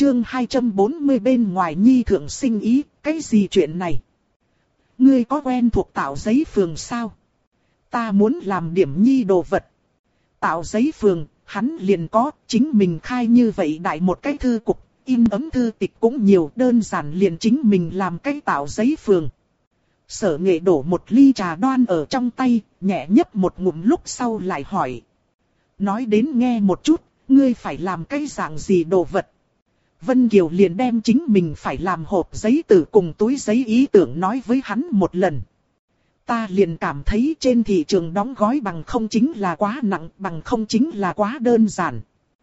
chương 240 bên ngoài nhi thượng sinh ý, cái gì chuyện này? Ngươi có quen thuộc tạo giấy phường sao? Ta muốn làm điểm nhi đồ vật. Tạo giấy phường, hắn liền có, chính mình khai như vậy đại một cái thư cục, in ấm thư tịch cũng nhiều, đơn giản liền chính mình làm cái tạo giấy phường. Sở Nghệ đổ một ly trà đoan ở trong tay, nhẹ nhấp một ngụm lúc sau lại hỏi. Nói đến nghe một chút, ngươi phải làm cái dạng gì đồ vật? Vân Kiều liền đem chính mình phải làm hộp giấy từ cùng túi giấy ý tưởng nói với hắn một lần. Ta liền cảm thấy trên thị trường đóng gói bằng không chính là quá nặng, bằng không chính là quá đơn giản.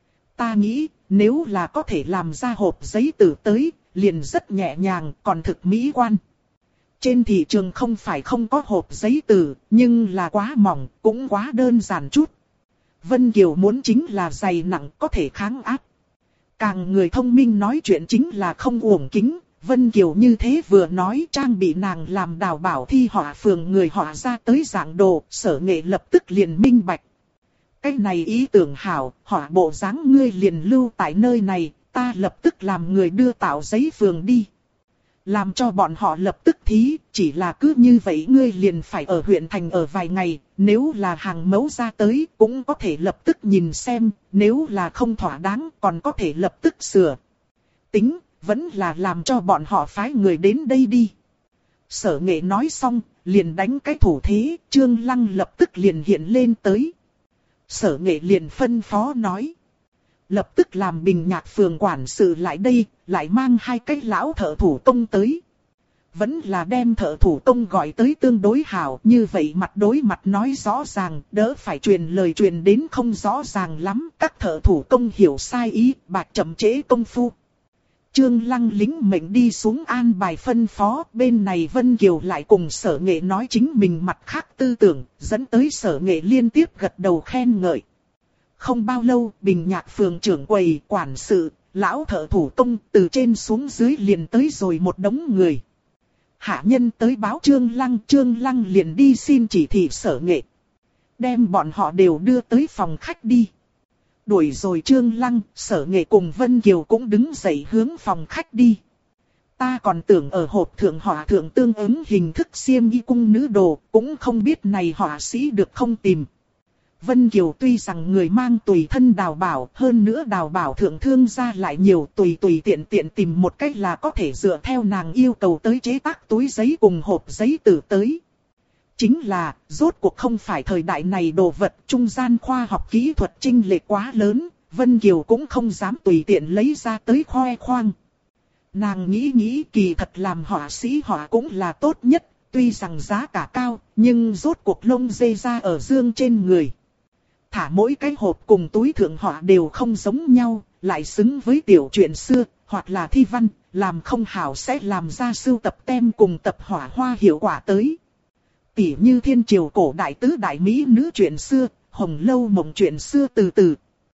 Ta nghĩ, nếu là có thể làm ra hộp giấy từ tới, liền rất nhẹ nhàng, còn thực mỹ quan. Trên thị trường không phải không có hộp giấy từ, nhưng là quá mỏng, cũng quá đơn giản chút. Vân Kiều muốn chính là dày nặng, có thể kháng áp. Càng người thông minh nói chuyện chính là không uổng kính. Vân Kiều như thế vừa nói, trang bị nàng làm đào bảo thi họa phường người họa ra tới dạng đồ, Sở Nghệ lập tức liền minh bạch. Cái này ý tưởng hảo, họa bộ dáng ngươi liền lưu tại nơi này, ta lập tức làm người đưa tạo giấy phường đi. Làm cho bọn họ lập tức thí, chỉ là cứ như vậy ngươi liền phải ở huyện thành ở vài ngày, nếu là hàng mẫu ra tới cũng có thể lập tức nhìn xem, nếu là không thỏa đáng còn có thể lập tức sửa. Tính, vẫn là làm cho bọn họ phái người đến đây đi. Sở Nghệ nói xong, liền đánh cái thủ thế, Trương Lăng lập tức liền hiện lên tới. Sở Nghệ liền phân phó nói. Lập tức làm Bình Nhạc phường quản sự lại đây, lại mang hai cái lão thợ thủ công tới. Vẫn là đem thợ thủ công gọi tới tương đối hảo, như vậy mặt đối mặt nói rõ ràng, đỡ phải truyền lời truyền đến không rõ ràng lắm. Các thợ thủ công hiểu sai ý, bạc chậm trễ công phu. Trương Lăng lính mệnh đi xuống an bài phân phó, bên này Vân Kiều lại cùng Sở Nghệ nói chính mình mặt khác tư tưởng, dẫn tới Sở Nghệ liên tiếp gật đầu khen ngợi. Không bao lâu, Bình Nhạc phường trưởng quầy, quản sự, lão thợ thủ công từ trên xuống dưới liền tới rồi một đống người. Hạ nhân tới báo Trương Lăng liền đi xin chỉ thị Sở Nghệ. Đem bọn họ đều đưa tới phòng khách đi. Đuổi rồi Trương Lăng, Sở Nghệ cùng Vân Kiều cũng đứng dậy hướng phòng khách đi. Ta còn tưởng ở hộp thượng họa thượng tương ứng hình thức xiêm y cung nữ đồ, cũng không biết này họa sĩ được không tìm. Vân Kiều tuy rằng người mang tùy thân đào bảo, hơn nữa đào bảo thượng thương gia lại nhiều, tùy tiện tìm một cách là có thể dựa theo nàng yêu cầu tới chế tác túi giấy cùng hộp giấy từ tới. Chính là, rốt cuộc không phải thời đại này đồ vật, trung gian khoa học kỹ thuật chênh lệch quá lớn, Vân Kiều cũng không dám tùy tiện lấy ra tới khoe khoang. Nàng nghĩ kỳ thật làm họa sĩ họa cũng là tốt nhất, tuy rằng giá cả cao, nhưng rốt cuộc lông dê ra ở dương trên người. Thả mỗi cái hộp cùng túi thượng họa đều không giống nhau, lại xứng với tiểu truyện xưa, hoặc là thi văn, làm không hảo sẽ làm ra sưu tập tem cùng tập họa hoa hiệu quả tới. Tỉ như thiên triều cổ đại tứ đại mỹ nữ truyện xưa, hồng lâu mộng truyện xưa từ.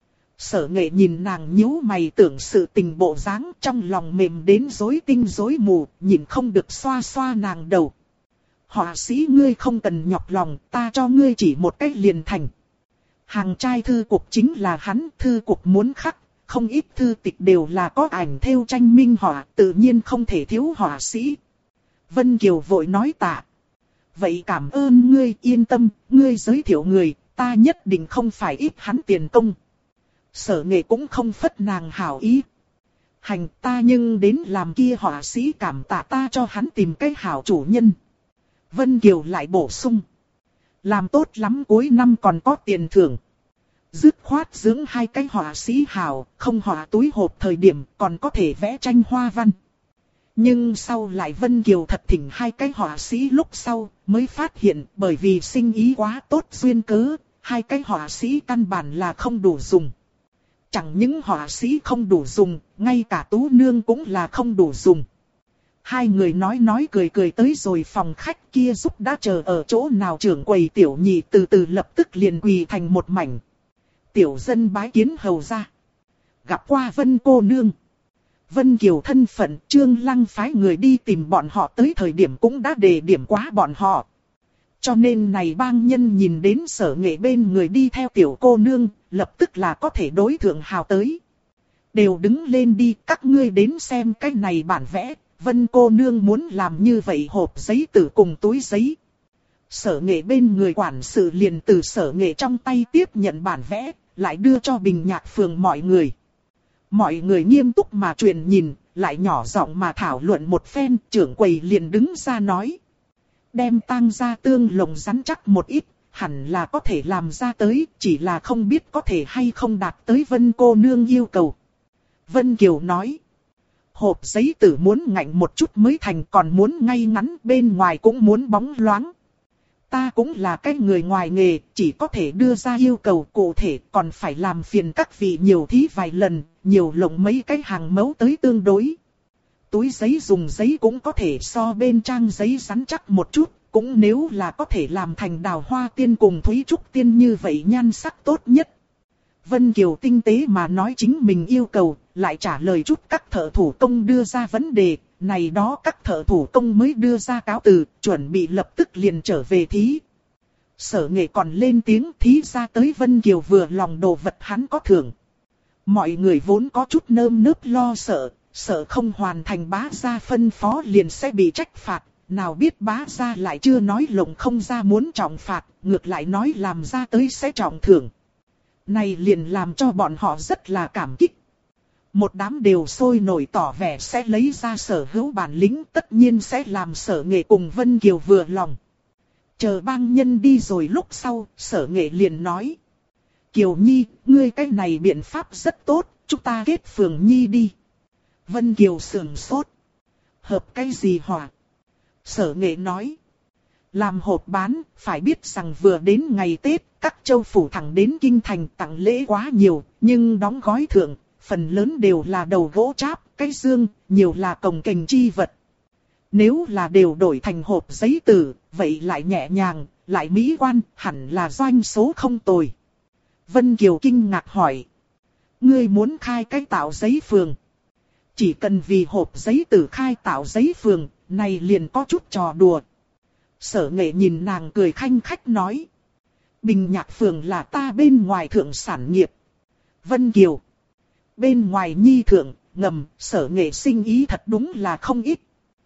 Sở Nghệ nhìn nàng nhíu mày tưởng sự tình bộ dáng, trong lòng mềm đến rối tinh rối mù, nhìn không được xoa xoa nàng đầu. Họa sĩ ngươi không cần nhọc lòng, ta cho ngươi chỉ một cách liền thành. Hàng trai thư cục chính là hắn, thư cục muốn khắc, không ít thư tịch đều là có ảnh thêu tranh minh họa, tự nhiên không thể thiếu họa sĩ. Vân Kiều vội nói tạ. Vậy cảm ơn ngươi, yên tâm, ngươi giới thiệu người, ta nhất định không phải ít hắn tiền công. Sở Nghệ cũng không phất nàng hảo ý. Hành ta nhưng đến làm kia họa sĩ cảm tạ ta cho hắn tìm cái hảo chủ nhân. Vân Kiều lại bổ sung. Làm tốt lắm cuối năm còn có tiền thưởng. Dứt khoát dưỡng hai cái họa sĩ hảo, không họa túi hộp thời điểm còn có thể vẽ tranh hoa văn. Nhưng sau lại Vân Kiều thật thỉnh hai cái họa sĩ lúc sau mới phát hiện bởi vì sinh ý quá tốt duyên cớ, hai cái họa sĩ căn bản là không đủ dùng. Chẳng những họa sĩ không đủ dùng, ngay cả Tú Nương cũng là không đủ dùng. Hai người nói cười tới rồi phòng khách kia giúp đã chờ ở chỗ nào trưởng quầy tiểu nhị từ từ lập tức liền quỳ thành một mảnh. Tiểu dân bái kiến hầu ra. Gặp qua Vân cô nương. Vân Kiều thân phận Trương Lăng phái người đi tìm bọn họ tới thời điểm cũng đã đề điểm quá bọn họ. Cho nên này bang nhân nhìn đến Sở Nghệ bên người đi theo tiểu cô nương, lập tức là có thể đối thượng hào tới. Đều đứng lên đi, các ngươi đến xem cái này bản vẽ, Vân cô nương muốn làm như vậy hộp giấy tử cùng túi giấy. Sở Nghệ bên người quản sự liền từ Sở Nghệ trong tay tiếp nhận bản vẽ, lại đưa cho Bình Nhạc Phường mọi người. Mọi người nghiêm túc mà truyền nhìn, lại nhỏ giọng mà thảo luận một phen, trưởng quầy liền đứng ra nói. Đem tang gia tương lồng rắn chắc một ít, hẳn là có thể làm ra tới, chỉ là không biết có thể hay không đạt tới Vân cô nương yêu cầu. Vân Kiều nói. Hộp giấy tử muốn ngạnh một chút mới thành, còn muốn ngay ngắn, bên ngoài cũng muốn bóng loáng. Ta cũng là cái người ngoài nghề, chỉ có thể đưa ra yêu cầu cụ thể, còn phải làm phiền các vị nhiều thí vài lần, nhiều lộng mấy cái hàng mẫu tới tương đối. Túi giấy dùng giấy cũng có thể so bên trang giấy rắn chắc một chút, cũng nếu là có thể làm thành đào hoa tiên cùng thúy trúc tiên như vậy nhan sắc tốt nhất. Vân Kiều tinh tế mà nói chính mình yêu cầu, lại trả lời chút các thợ thủ công đưa ra vấn đề, này đó các thợ thủ công mới đưa ra cáo từ, chuẩn bị lập tức liền trở về thí. Sở Nghệ còn lên tiếng thí ra tới Vân Kiều vừa lòng đồ vật hắn có thưởng. Mọi người vốn có chút nơm nớp lo sợ, sợ không hoàn thành bá gia phân phó liền sẽ bị trách phạt, nào biết bá gia lại chưa nói lộng không ra muốn trọng phạt, ngược lại nói làm ra tới sẽ trọng thưởng. Này liền làm cho bọn họ rất là cảm kích. Một đám đều sôi nổi tỏ vẻ sẽ lấy ra sở hữu bản lĩnh, tất nhiên sẽ làm Sở Nghệ cùng Vân Kiều vừa lòng. Chờ bang nhân đi rồi lúc sau, Sở Nghệ liền nói. Kiều Nhi, ngươi cái này biện pháp rất tốt, chúng ta kết phường Nhi đi. Vân Kiều sườn sốt. Hợp cái gì hỏa? Sở Nghệ nói. Làm hộp bán, phải biết rằng vừa đến ngày Tết, các châu phủ thẳng đến kinh thành tặng lễ quá nhiều, nhưng đóng gói thượng, phần lớn đều là đầu gỗ cháp, cái dương, nhiều là cồng kềnh chi vật. Nếu là đều đổi thành hộp giấy tử, vậy lại nhẹ nhàng, lại mỹ quan, hẳn là doanh số không tồi. Vân Kiều kinh ngạc hỏi. Ngươi muốn khai cái tạo giấy phường? Chỉ cần vì hộp giấy tử khai tạo giấy phường, này liền có chút trò đùa. Sở Nghệ nhìn nàng cười khanh khách nói. Bình Nhạc Phường là ta bên ngoài thượng sản nghiệp. Vân Kiều. Bên ngoài nhi thượng, ngầm, Sở Nghệ sinh ý thật đúng là không ít.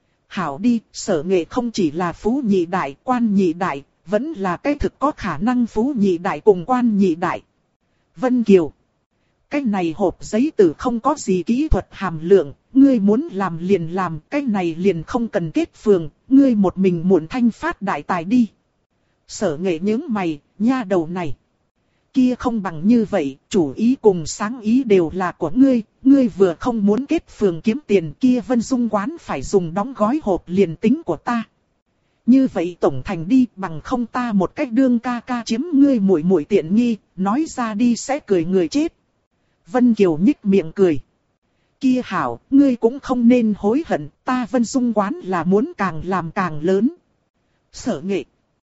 Hảo đi, Sở Nghệ không chỉ là phú nhị đại, quan nhị đại, vẫn là cái thực có khả năng phú nhị đại cùng quan nhị đại. Vân Kiều. Cái này hộp giấy tử không có gì kỹ thuật hàm lượng, ngươi muốn làm liền làm, cái này liền không cần kết phường, ngươi một mình muộn thanh phát đại tài đi. Sở Nghệ nhướng mày, nha đầu này. Kia không bằng như vậy, chủ ý cùng sáng ý đều là của ngươi, ngươi vừa không muốn kết phường kiếm tiền kia Vân Dung quán phải dùng đóng gói hộp liền tính của ta. Như vậy tổng thành đi bằng không ta một cách đương ca ca chiếm ngươi muội muội tiện nghi, nói ra đi sẽ cười người chết. Vân Kiều nhích miệng cười. Kia hảo, ngươi cũng không nên hối hận, ta Vân Dung quán là muốn càng làm càng lớn. Sở Nghệ.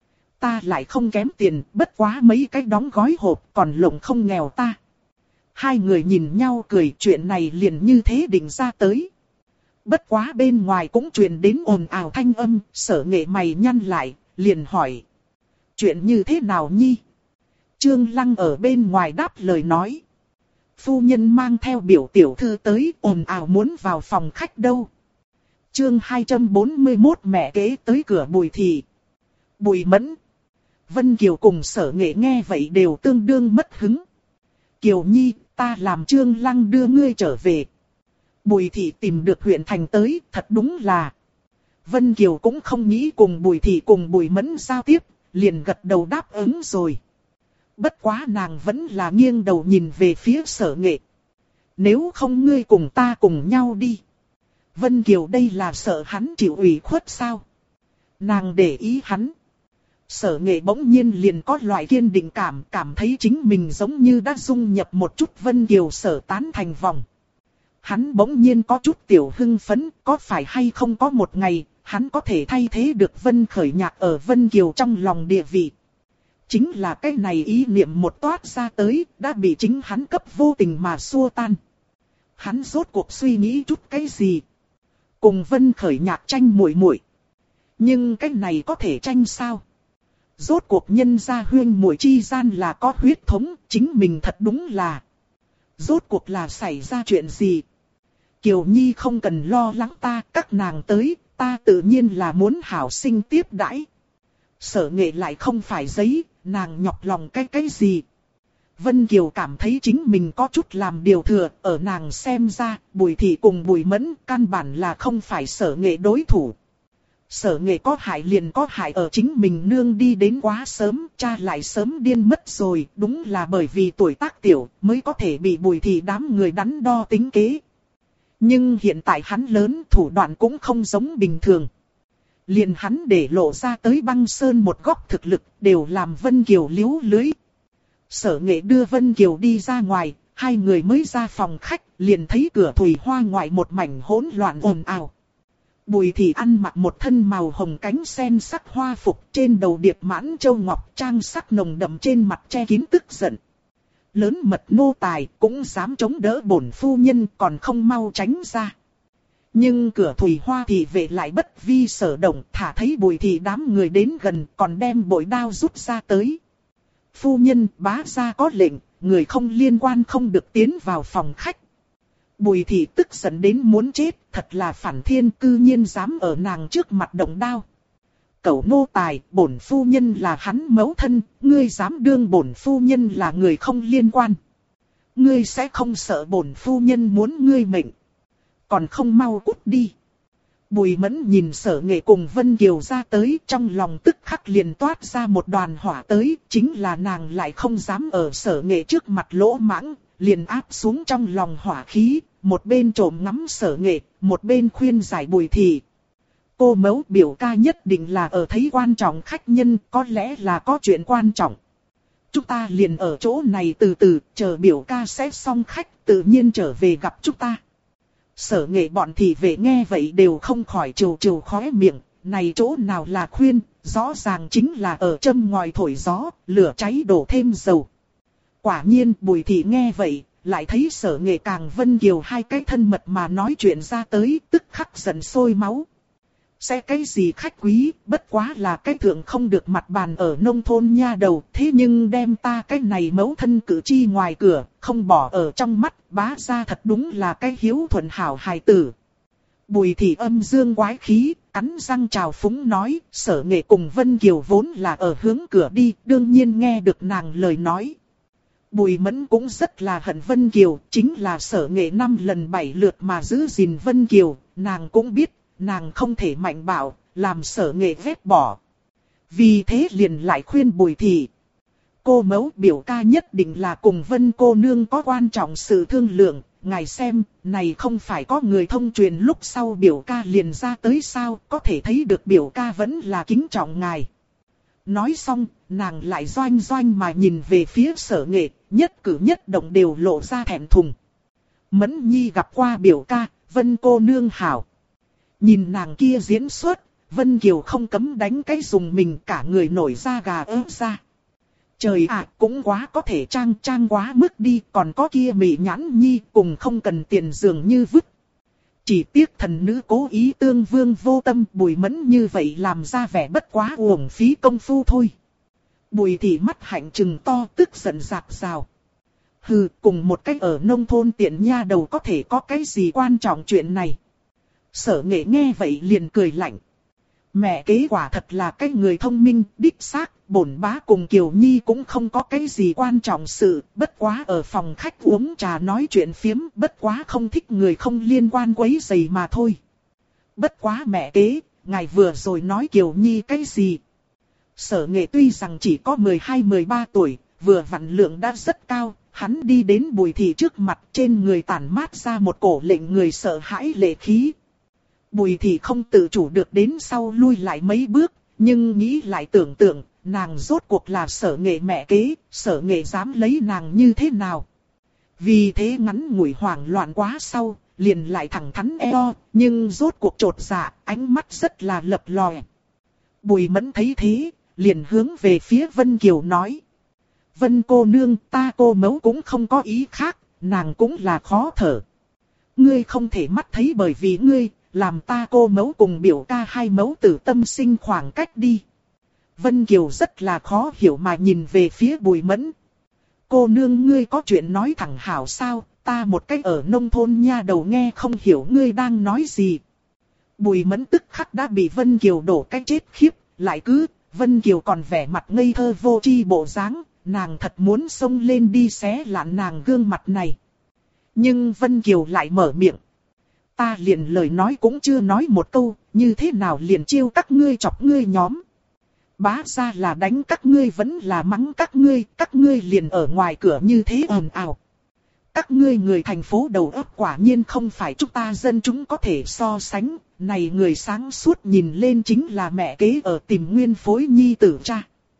Ta lại không kém tiền, bất quá mấy cái đóng gói hộp còn lộng không nghèo ta. Hai người nhìn nhau cười, chuyện này liền như thế định ra tới. Bất quá bên ngoài cũng truyền đến ồn ào thanh âm, Sở Nghệ mày nhăn lại, liền hỏi. Chuyện như thế nào nhi? Trương Lăng ở bên ngoài đáp lời nói. Phu nhân mang theo biểu tiểu thư tới, ồn ào muốn vào phòng khách đâu. Chương 241 mẹ kế tới cửa Bùi Thị. Bùi Mẫn. Vân Kiều cùng Sở Nghệ nghe vậy đều tương đương mất hứng. Kiều Nhi, ta làm Trương Lăng đưa ngươi trở về. Bùi Thị tìm được huyện thành tới, thật đúng là. Vân Kiều cũng không nghĩ cùng Bùi Thị cùng Bùi Mẫn giao tiếp, liền gật đầu đáp ứng rồi. Bất quá nàng vẫn là nghiêng đầu nhìn về phía Sở Nghệ. Nếu không ngươi cùng ta cùng nhau đi. Vân Kiều đây là sợ hắn chịu ủy khuất sao? Nàng để ý hắn. Sở Nghệ bỗng nhiên liền có loại kiên định cảm thấy chính mình giống như đã dung nhập một chút Vân Kiều sở tán thành vòng. Hắn bỗng nhiên có chút tiểu hưng phấn, có phải hay không có một ngày, hắn có thể thay thế được Vân Khởi Nhạc ở Vân Kiều trong lòng địa vị. Chính là cái này ý niệm một toát ra tới, đã bị chính hắn cấp vô tình mà xua tan. Hắn rốt cuộc suy nghĩ chút cái gì? Cùng Vân Khởi Nhạc tranh muội muội. Nhưng cái này có thể tranh sao? Rốt cuộc nhân gia huyên muội chi gian là có huyết thống, chính mình thật đúng là. Rốt cuộc là xảy ra chuyện gì? Kiều Nhi không cần lo lắng ta, các nàng tới, ta tự nhiên là muốn hảo sinh tiếp đãi. Sở Nghệ lại không phải giấy, nàng nhọc lòng cái gì. Vân Kiều cảm thấy chính mình có chút làm điều thừa, ở nàng xem ra, Bùi Thị cùng Bùi Mẫn căn bản là không phải Sở Nghệ đối thủ. Sở Nghệ có hại liền có hại ở chính mình nương đi đến quá sớm, cha lại sớm điên mất rồi, đúng là bởi vì tuổi tác tiểu mới có thể bị Bùi Thị đám người đắn đo tính kế. Nhưng hiện tại hắn lớn, thủ đoạn cũng không giống bình thường. Liền hắn để lộ ra tới Băng Sơn một góc thực lực, đều làm Vân Kiều liếu lưới. Sở Nghệ đưa Vân Kiều đi ra ngoài, hai người mới ra phòng khách, liền thấy cửa thủy hoa ngoại một mảnh hỗn loạn ồn ào. Bùi Thị ăn mặc một thân màu hồng cánh sen sắc hoa phục, trên đầu điệp mãn châu ngọc, trang sắc nồng đậm, trên mặt che kín tức giận. Lớn mật nô tài cũng dám chống đỡ bổn phu nhân, còn không mau tránh ra. Nhưng cửa thủy hoa thị vệ lại bất vi sở động, thả thấy Bùi Thị đám người đến gần, còn đem bội đao rút ra tới. Phu nhân, bá gia có lệnh, người không liên quan không được tiến vào phòng khách. Bùi Thị tức giận đến muốn chết, thật là phản thiên, cư nhiên dám ở nàng trước mặt động đao. Cẩu nô tài, bổn phu nhân là hắn mẫu thân, ngươi dám đương bổn phu nhân là người không liên quan. Ngươi sẽ không sợ bổn phu nhân muốn ngươi mệnh. Còn không mau cút đi. Bùi Mẫn nhìn Sở Nghệ cùng Vân Kiều ra tới, trong lòng tức khắc liền toát ra một đoàn hỏa tới, chính là nàng lại không dám ở Sở Nghệ trước mặt lỗ mãng, liền áp xuống trong lòng hỏa khí, một bên trộm ngắm Sở Nghệ, một bên khuyên giải Bùi Thị. Cô mẫu, biểu ca nhất định là ở thấy quan trọng khách nhân, có lẽ là có chuyện quan trọng. Chúng ta liền ở chỗ này từ từ, chờ biểu ca sẽ xong khách, tự nhiên trở về gặp chúng ta. Sở Nghệ bọn thị vệ nghe vậy đều không khỏi trừ trừ khóe miệng, này chỗ nào là khuyên, rõ ràng chính là ở châm ngòi thổi gió, lửa cháy đổ thêm dầu. Quả nhiên Bùi Thị nghe vậy, lại thấy Sở Nghệ càng Vân Kiều hai cái thân mật mà nói chuyện ra tới, tức khắc giận sôi máu. Sẽ cái gì khách quý, bất quá là cái thượng không được mặt bàn ở nông thôn nha đầu, thế nhưng đem ta cái này mẫu thân cử chi ngoài cửa, không bỏ ở trong mắt, bá gia thật đúng là cái hiếu thuận hảo hài tử. Bùi Thị âm dương quái khí, cắn răng trào phúng nói, Sở Nghệ cùng Vân Kiều vốn là ở hướng cửa đi, đương nhiên nghe được nàng lời nói. Bùi Mẫn cũng rất là hận Vân Kiều, chính là Sở Nghệ 5 lần 7 lượt mà giữ gìn Vân Kiều, nàng cũng biết. Nàng không thể mạnh bạo, làm Sở Nghệ ghét bỏ. Vì thế liền lại khuyên Bùi Thị. Cô mẫu, biểu ca nhất định là cùng Vân cô nương có quan trọng sự thương lượng. Ngài xem, này không phải có người thông truyền lúc sau biểu ca liền ra tới sao, có thể thấy được biểu ca vẫn là kính trọng ngài. Nói xong, nàng lại doanh doanh mà nhìn về phía Sở Nghệ, nhất cử nhất động đều lộ ra thẹn thùng. Mẫn Nhi gặp qua biểu ca, Vân cô nương hảo. Nhìn nàng kia diễn xuất, Vân Kiều không cấm đánh cái dùng mình, cả người nổi da gà ớt ra. Trời ạ, cũng quá có thể trang quá mức đi, còn có kia mị nhãn nhi cùng không cần tiền dường như vứt. Chỉ tiếc thần nữ cố ý tương vương vô tâm, Bùi Mẫn như vậy làm ra vẻ bất quá uổng phí công phu thôi. Bùi Thị mắt hạnh trừng to, tức giận rạc rào. Hừ, cùng một cách ở nông thôn tiện nha đầu có thể có cái gì quan trọng chuyện này. Sở Nghệ nghe vậy liền cười lạnh. Mẹ kế quả thật là cái người thông minh, đích xác, bổn bá cùng Kiều Nhi cũng không có cái gì quan trọng sự, bất quá ở phòng khách uống trà nói chuyện phiếm, bất quá không thích người không liên quan quấy rầy mà thôi. Bất quá mẹ kế, ngài vừa rồi nói Kiều Nhi cái gì? Sở Nghệ tuy rằng chỉ có 12-13 tuổi, vừa vặn lượng đã rất cao, hắn đi đến Bùi Thị trước mặt, trên người tản mát ra một cổ lệnh người sợ hãi lệ khí. Bùi Thị không tự chủ được đến sau lui lại mấy bước, nhưng nghĩ lại tưởng tượng, nàng rốt cuộc là Sở Nghệ mẹ kế, Sở Nghệ dám lấy nàng như thế nào. Vì thế ngắn ngủi hoảng loạn quá sau, liền lại thẳng thắn eo, nhưng rốt cuộc trột dạ, ánh mắt rất là lập lòe. Bùi Mẫn thấy thế, liền hướng về phía Vân Kiều nói. Vân cô nương, ta cô mẫu cũng không có ý khác, nàng cũng là khó thở. Ngươi không thể mắt thấy bởi vì ngươi, làm ta cô mẫu cùng biểu ca hai mẫu tử tâm sinh khoảng cách đi. Vân Kiều rất là khó hiểu mà nhìn về phía Bùi Mẫn. cô nương ngươi có chuyện nói thẳng hảo sao, ta một cách ở nông thôn nha đầu nghe không hiểu ngươi đang nói gì. Bùi Mẫn tức khắc đã bị Vân Kiều đổ cái chết khiếp, lại cứ, Vân Kiều còn vẻ mặt ngây thơ vô tri bộ dáng, nàng thật muốn xông lên đi xé lạn nàng gương mặt này. Nhưng Vân Kiều lại mở miệng. Ta liền lời nói cũng chưa nói một câu, như thế nào liền chiêu các ngươi chọc ngươi nhóm. Bá ra là đánh các ngươi vẫn là mắng các ngươi liền ở ngoài cửa như thế ồn ào. Các ngươi người thành phố đầu óc quả nhiên không phải chúng ta dân chúng có thể so sánh, này người sáng suốt nhìn lên chính là mẹ kế ở tìm nguyên phối nhi tử cha.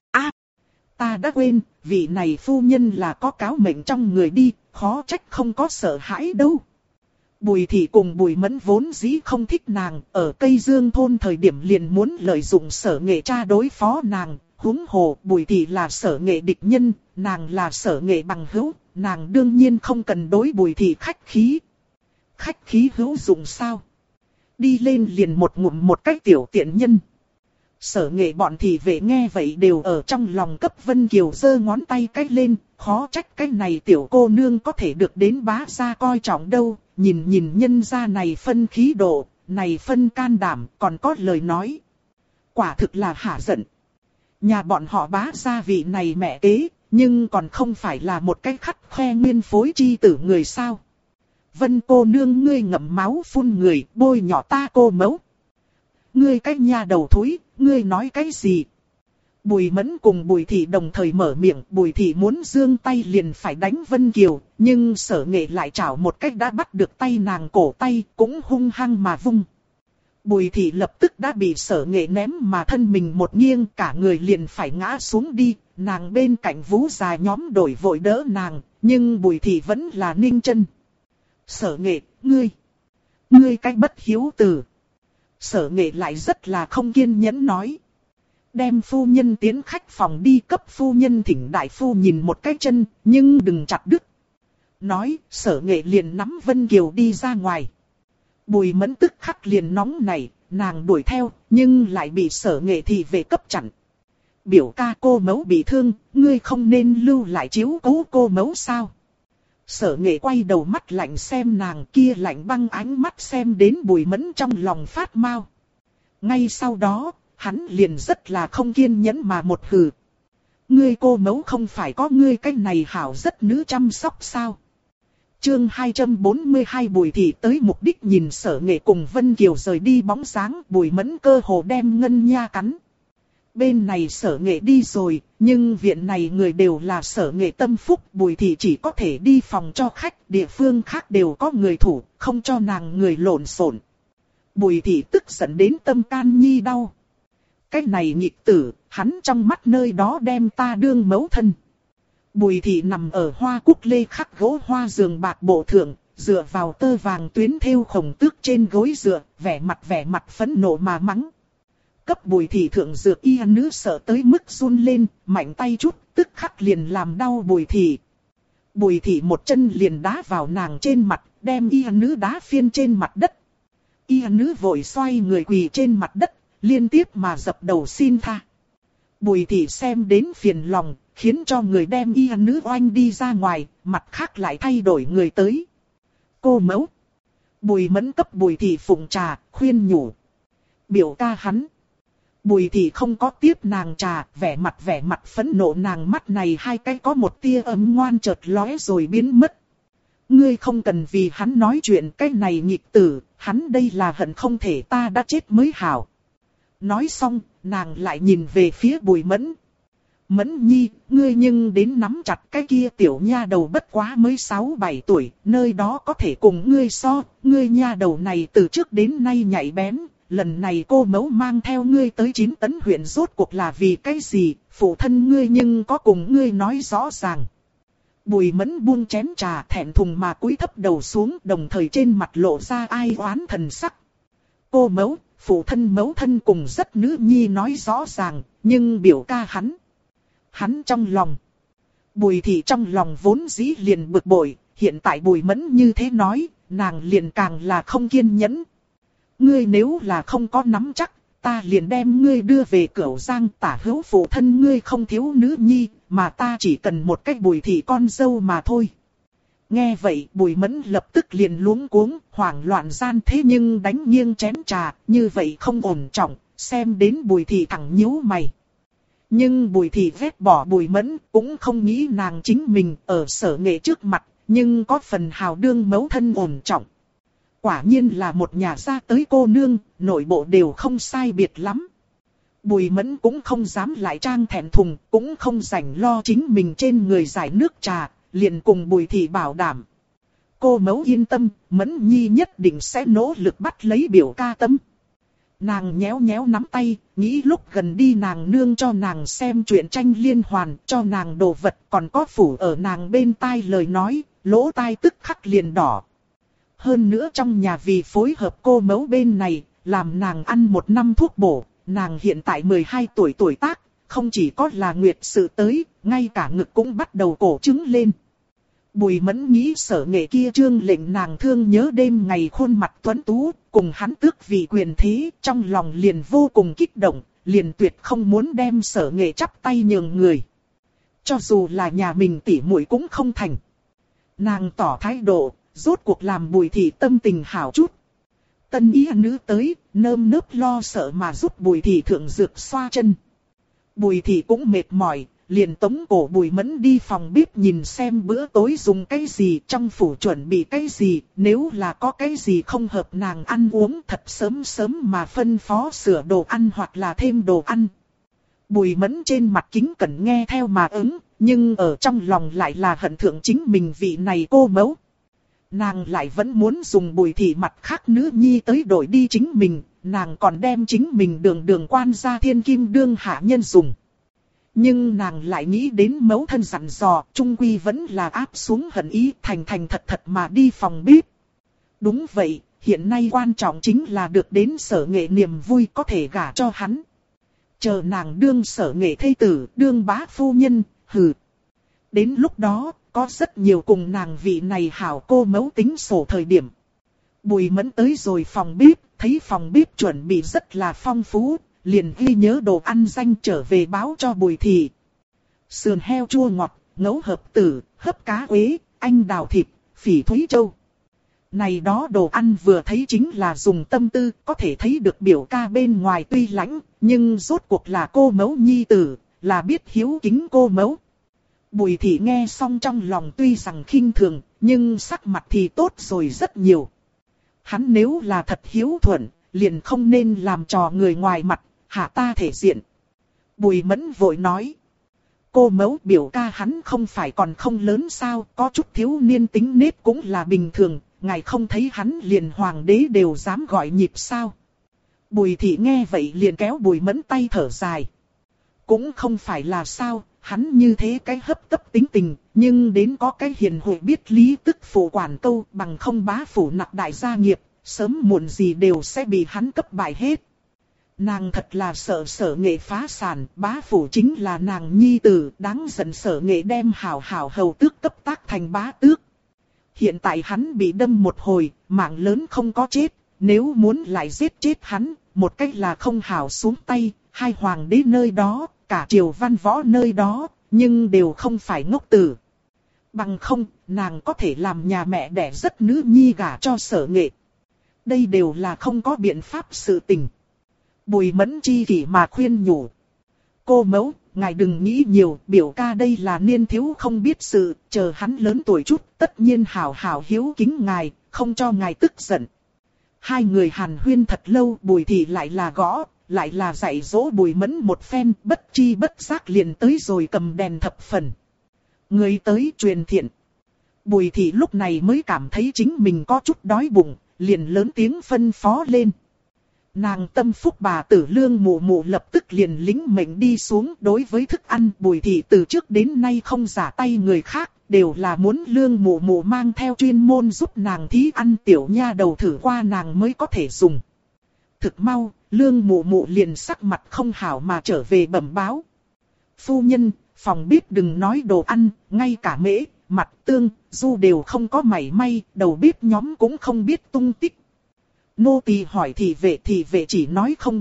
Ta đã quên, vị này phu nhân là có cáo mệnh trong người đi, khó trách không có sợ hãi đâu. Bùi Thị cùng Bùi Mẫn vốn dĩ không thích nàng, ở Cây Dương thôn thời điểm liền muốn lợi dụng Sở Nghệ cha đối phó nàng, huống hồ Bùi Thị là Sở Nghệ địch nhân, nàng là Sở Nghệ bằng hữu, nàng đương nhiên không cần đối Bùi Thị khách khí. Khách khí hữu dụng sao? Đi lên liền một ngụm một cách tiểu tiện nhân. Sở Nghệ bọn thị vệ nghe vậy đều ở trong lòng cấp Vân Kiều giơ ngón tay cách lên, khó trách cái này tiểu cô nương có thể được đến bá gia coi trọng đâu, nhìn nhân gia này phân khí độ, này phân can đảm, còn có lời nói. Quả thực là hả giận. Nhà bọn họ bá gia vị này mẹ kế, nhưng còn không phải là một cái khắt khoe nguyên phối chi tử người sao. Vân cô nương ngươi ngậm máu phun người, bôi nhỏ ta cô mẫu. Ngươi cái nhà đầu thúi, ngươi nói cái gì? Bùi Mẫn cùng Bùi Thị đồng thời mở miệng, Bùi Thị muốn giương tay liền phải đánh Vân Kiều, nhưng Sở Nghệ lại chảo một cách đã bắt được tay nàng cổ tay, cũng hung hăng mà vung. Bùi Thị lập tức đã bị Sở Nghệ ném mà thân mình một nghiêng, cả người liền phải ngã xuống đi, nàng bên cạnh vú già nhóm đổi vội đỡ nàng, nhưng Bùi Thị vẫn là ninh chân. Sở Nghệ, ngươi cái bất hiếu tử. Sở Nghệ lại rất là không kiên nhẫn nói. Đem phu nhân tiến khách phòng đi, cấp phu nhân thỉnh đại phu nhìn một cái chân, nhưng đừng chặt đứt. Nói, Sở Nghệ liền nắm Vân Kiều đi ra ngoài. Bùi Mẫn tức khắc liền nóng nảy, nàng đuổi theo, nhưng lại bị Sở Nghệ thì về cấp chặn. Biểu ca cô mẫu bị thương, ngươi không nên lưu lại chiếu cố cô mẫu sao? Sở Nghệ quay đầu mắt lạnh xem nàng, kia lạnh băng ánh mắt xem đến Bùi Mẫn trong lòng phát mau. Ngay sau đó, hắn liền rất là không kiên nhẫn mà một hừ. Ngươi cô mẫu không phải có ngươi cái này hảo rất nữ chăm sóc sao? Chương 242 Bùi Thị tới mục đích nhìn Sở Nghệ cùng Vân Kiều rời đi bóng dáng, Bùi Mẫn cơ hồ đem ngân nha cắn. Bên này Sở Nghệ đi rồi, nhưng viện này người đều là Sở Nghệ tâm phúc, Bùi Thị chỉ có thể đi phòng cho khách, địa phương khác đều có người thủ, không cho nàng người lộn xộn. Bùi Thị tức giận đến tâm can nhi đau. Cái này nghịch tử, hắn trong mắt nơi đó đem ta đương mẫu thân. Bùi Thị nằm ở hoa cúc lê khắc gỗ hoa giường bạc bộ thượng, dựa vào tơ vàng tuyến thêu khổng tước trên gối dựa, vẻ mặt phẫn nộ mà mắng. Cấp Bùi Thị thượng dược y nữ sợ tới mức run lên, mạnh tay chút, tức khắc liền làm đau Bùi Thị. Bùi Thị một chân liền đá vào nàng trên mặt, đem y nữ đá phiên trên mặt đất. Y nữ vội xoay người quỳ trên mặt đất, liên tiếp mà dập đầu xin tha. Bùi Thị xem đến phiền lòng, khiến cho người đem y nữ oanh đi ra ngoài, mặt khác lại thay đổi người tới. Cô mẫu. Bùi Mẫn cấp Bùi Thị phụng trà, khuyên nhủ. Biểu ca hắn. Bùi Thị không có tiếp nàng trà, vẻ mặt phẫn nộ, nàng mắt này hai cái có một tia ấm ngoan chợt lóe rồi biến mất. Ngươi không cần vì hắn nói chuyện, cái này nghịch tử, hắn đây là hận không thể ta đã chết mới hảo. Nói xong, nàng lại nhìn về phía Bùi Mẫn. Mẫn nhi, ngươi nhưng đến nắm chặt cái kia tiểu nha đầu bất quá mới 6-7 tuổi, nơi đó có thể cùng ngươi so, ngươi nha đầu này từ trước đến nay nhạy bén, lần này cô mẫu mang theo ngươi tới 9 tấn huyện rốt cuộc là vì cái gì, phụ thân ngươi nhưng có cùng ngươi nói rõ ràng. Bùi Mẫn buông chén trà thẹn thùng mà cúi thấp đầu xuống, đồng thời trên mặt lộ ra ai oán thần sắc. Cô mẫu, phụ thân mẫu thân cùng rất nữ nhi nói rõ ràng, nhưng biểu ca hắn trong lòng. Bùi Thị trong lòng vốn dĩ liền bực bội, hiện tại Bùi Mẫn như thế nói, nàng liền càng là không kiên nhẫn. Ngươi nếu là không có nắm chắc, ta liền đem ngươi đưa về Cửu Giang, tả hữu phụ thân ngươi không thiếu nữ nhi, mà ta chỉ cần một cái Bùi thị con dâu mà thôi. Nghe vậy Bùi Mẫn lập tức liền luống cuống, hoảng loạn gian thế nhưng đánh nghiêng chén trà, như vậy không ổn trọng, xem đến Bùi thị thẳng nhíu mày. Nhưng Bùi thị ghét bỏ Bùi Mẫn, cũng không nghĩ nàng chính mình ở Sở Nghệ trước mặt, nhưng có phần hào đương mẫu thân ổn trọng. Quả nhiên là một nhà gia tới cô nương, nội bộ đều không sai biệt lắm. Bùi Mẫn cũng không dám lại trang thẹn thùng, cũng không rảnh lo chính mình trên người giải nước trà, liền cùng Bùi thị bảo đảm. Cô mẫu yên tâm, Mẫn Nhi nhất định sẽ nỗ lực bắt lấy biểu ca tâm. Nàng nhéo nhéo nắm tay, nghĩ lúc gần đi nàng nương cho nàng xem truyện tranh liên hoàn, cho nàng đồ vật, còn có phủ ở nàng bên tai lời nói, lỗ tai tức khắc liền đỏ. Hơn nữa trong nhà vì phối hợp cô mẫu bên này, làm nàng ăn 1 năm thuốc bổ, nàng hiện tại 12 tuổi tác, không chỉ có là nguyệt sự tới, ngay cả ngực cũng bắt đầu cổ trứng lên. Bùi Mẫn nghĩ Sở Nghệ kia trương lệnh nàng thương nhớ đêm ngày khuôn mặt tuấn tú, cùng hắn tước vị quyền thế, trong lòng liền vô cùng kích động, liền tuyệt không muốn đem Sở Nghệ chắp tay nhường người. Cho dù là nhà mình tỉ muội cũng không thành. Nàng tỏ thái độ, rốt cuộc làm Bùi thị tâm tình hảo chút. Tân ý nữ tới, nơm nớp lo sợ mà giúp Bùi thị thượng dược xoa chân. Bùi thị cũng mệt mỏi, liền tống cổ Bùi Mẫn đi phòng bếp nhìn xem bữa tối dùng cái gì, trong phủ chuẩn bị cái gì, nếu là có cái gì không hợp nàng ăn uống thật sớm sớm mà phân phó sửa đồ ăn hoặc là thêm đồ ăn. Bùi Mẫn trên mặt kính cẩn nghe theo mà ứng, nhưng ở trong lòng lại là hận thượng chính mình vị này cô mẫu. Nàng lại vẫn muốn dùng Bùi thị mặt khác nữ nhi tới đổi đi chính mình, nàng còn đem chính mình đường quan gia thiên kim đương hạ nhân dùng. Nhưng nàng lại nghĩ đến mẫu thân dặn dò, trung quy vẫn là áp xuống hận ý, thành thật mà đi phòng bếp. Đúng vậy, hiện nay quan trọng chính là được đến Sở Nghệ niềm vui có thể gả cho hắn. Chờ nàng đương Sở Nghệ thê tử, đương bá phu nhân, hừ. Đến lúc đó, có rất nhiều cùng nàng vị này hảo cô mẫu tính sổ thời điểm. Bùi Mẫn tới rồi phòng bếp, thấy phòng bếp chuẩn bị rất là phong phú, liền ghi nhớ đồ ăn danh trở về báo cho Bùi thị. Sườn heo chua ngọt, ngấu hợp tử, hấp cá quế, anh đào thịt, phỉ thúy châu. Này đó đồ ăn vừa thấy chính là dùng tâm tư, có thể thấy được biểu ca bên ngoài tuy lãnh, nhưng rốt cuộc là cô mẫu nhi tử, là biết hiếu kính cô mẫu. Bùi thị nghe xong trong lòng tuy rằng khinh thường, nhưng sắc mặt thì tốt rồi rất nhiều. Hắn nếu là thật hiếu thuận, liền không nên làm trò người ngoài mặt, hạ ta thể diện. Bùi Mẫn vội nói. Cô mẫu biểu ca hắn không phải còn không lớn sao, có chút thiếu niên tính nết cũng là bình thường, ngài không thấy hắn liền hoàng đế đều dám gọi nhịp sao. Bùi thị nghe vậy liền kéo Bùi Mẫn tay thở dài. Cũng không phải là sao, hắn như thế cái hấp tấp tính tình, nhưng đến có cái hiền huệ biết lý tức phụ quản câu, bằng không bá phủ nặc đại gia nghiệp, sớm muộn gì đều sẽ bị hắn cấp bại hết. Nàng thật là sợ Sở Nghệ phá sản, bá phủ chính là nàng nhi tử, đáng giận Sở Nghệ đem hảo hầu tước cấp tác thành bá tước. Hiện tại hắn bị đâm một hồi, mạng lớn không có chết, nếu muốn lại giết chết hắn, một cách là không hảo xuống tay, hai hoàng đế nơi đó, cả triều văn võ nơi đó, nhưng đều không phải ngốc tử. Bằng không, nàng có thể làm nhà mẹ đẻ rất nữ nhi gả cho Sở Nghệ. Đây đều là không có biện pháp sự tình. Bùi Mẫn chi kỷ mà khuyên nhủ. Cô mẫu, ngài đừng nghĩ nhiều, biểu ca đây là niên thiếu không biết sự, chờ hắn lớn tuổi chút, tất nhiên hảo hiếu kính ngài, không cho ngài tức giận. Hai người hàn huyên thật lâu, Bùi thị lại là gõ, lại là dạy dỗ Bùi Mẫn một phen, bất chi bất giác liền tới rồi cầm đèn thập phần. Người tới truyền thiện. Bùi thị lúc này mới cảm thấy chính mình có chút đói bụng, liền lớn tiếng phân phó lên. Nàng tâm phúc bà tử Lương Mụ Mụ lập tức liền lính mệnh đi xuống. Đối với thức ăn, Bùi thị từ trước đến nay không giả tay người khác, đều là muốn Lương Mụ Mụ mang theo chuyên môn giúp nàng thí ăn, tiểu nha đầu thử qua nàng mới có thể dùng. Thực mau, Lương Mụ Mụ liền sắc mặt không hảo mà trở về bẩm báo. Phu nhân, phòng bếp đừng nói đồ ăn, ngay cả mễ, mặt tương, du đều không có mảy may, đầu bếp nhóm cũng không biết tung tích. Nô tỳ hỏi thị vệ chỉ nói không biết,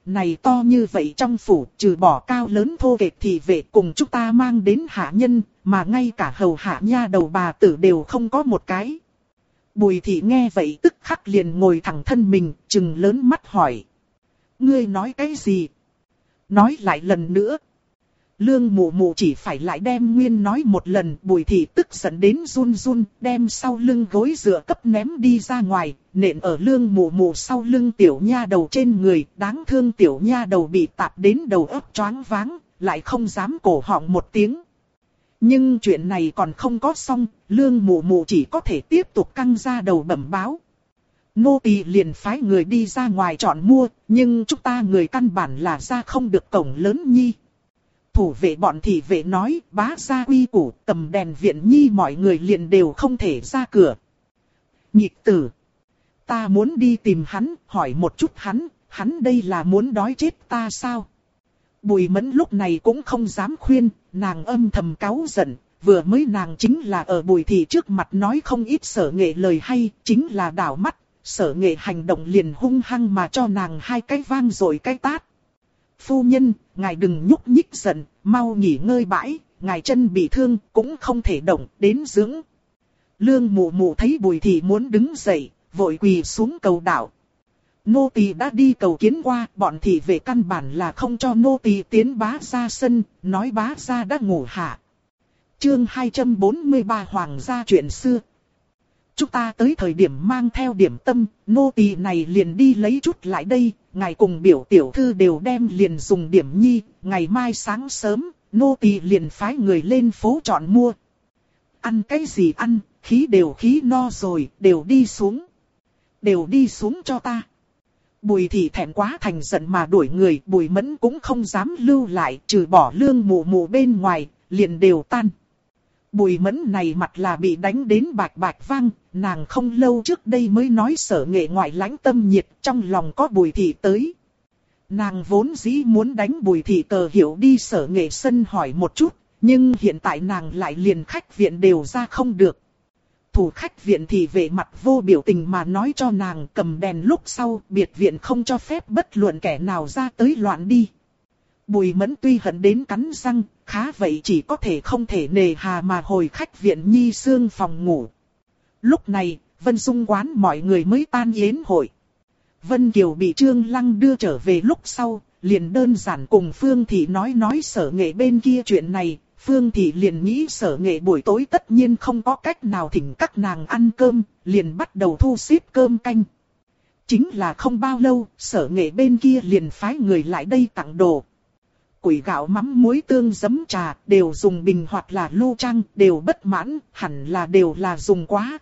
này to như vậy trong phủ, trừ bỏ cao lớn thô kệch thì vệ cùng chúng ta mang đến hạ nhân, mà ngay cả hầu hạ nha đầu bà tử đều không có một cái. Bùi thị nghe vậy tức khắc liền ngồi thẳng thân mình, trừng lớn mắt hỏi. Ngươi nói cái gì? Nói lại lần nữa. Lương Mụ Mụ chỉ phải lại đem nguyên nói một lần, Bùi thị tức giận đến run run, đem sau lưng gối dựa cấp ném đi ra ngoài, nện ở Lương Mụ Mụ sau lưng tiểu nha đầu trên người, đáng thương tiểu nha đầu bị tạp đến đầu óc choáng váng, lại không dám cổ họng một tiếng. Nhưng chuyện này còn không có xong, Lương Mụ Mụ chỉ có thể tiếp tục căng ra đầu bẩm báo. Nô tỳ liền phái người đi ra ngoài chọn mua, nhưng chúng ta người căn bản là ra không được cổng lớn nhi. Thủ vệ bọn thị vệ nói, bá gia quy củ, cầm đèn viện nhi mọi người liền đều không thể ra cửa. Nhịp tử. Ta muốn đi tìm hắn, hỏi một chút hắn đây là muốn đói chết ta sao? Bùi Mẫn lúc này cũng không dám khuyên, nàng âm thầm cáu giận, vừa mới nàng chính là ở Bùi thị trước mặt nói không ít Sở Nghệ lời hay, chính là đảo mắt, Sở Nghệ hành động liền hung hăng mà cho nàng hai cái vang rồi cái tát. Phu nhân, ngài đừng nhúc nhích giận, mau nghỉ ngơi bãi, ngài chân bị thương cũng không thể động, đến dưỡng. Lương Mụ Mụ thấy Bùi thị muốn đứng dậy, vội quỳ xuống cầu đạo. Nô tỳ đã đi cầu kiến qua, bọn thị vệ căn bản là không cho nô tỳ tiến bá gia sân, nói bá gia đã ngủ hạ. Chương 243 Hoàng gia chuyện xưa. Chúng ta tới thời điểm mang theo điểm tâm, nô tỳ này liền đi lấy chút lại đây, ngài cùng biểu tiểu thư đều đem liền dùng điểm nhi, ngày mai sáng sớm, nô tỳ liền phái người lên phố chọn mua. Ăn cái gì ăn, khí no rồi, đều đi xuống cho ta. Bùi thị thẹn quá thành giận mà đuổi người, Bùi Mẫn cũng không dám lưu lại, trừ bỏ Lương Mụ Mụ bên ngoài, liền đều tan. Bùi Mẫn này mặt là bị đánh đến bạch bạch vang, nàng không lâu trước đây mới nói Sở Nghệ ngoại lãnh tâm nhiệt, trong lòng có Bùi thị tới. Nàng vốn dĩ muốn đánh Bùi thị cờ hiệu đi Sở Nghệ sân hỏi một chút, nhưng hiện tại nàng lại liền khách viện đều ra không được. Thủ khách viện thì về mặt vô biểu tình mà nói cho nàng cầm đèn lúc sau, biệt viện không cho phép bất luận kẻ nào ra tới loạn đi. Bùi Mẫn tuy hận đến cắn răng, khá vậy chỉ có thể không thể nề hà mà hồi khách viện nhi xương phòng ngủ. Lúc này, Vân Dung quán mọi người mới tan yến hội. Vân Kiều bị Trương Lăng đưa trở về lúc sau, liền đơn giản cùng Phương Thị nói Sở Nghệ bên kia chuyện này. Phương Thị liền nghĩ Sở Nghệ buổi tối tất nhiên không có cách nào thỉnh các nàng ăn cơm, liền bắt đầu thu xếp cơm canh. Chính là không bao lâu, Sở Nghệ bên kia liền phái người lại đây tặng đồ. Củi gạo mắm muối tương giấm trà, đều dùng bình hoặc là lu trang, đều bất mãn, hẳn là đều là dùng quá.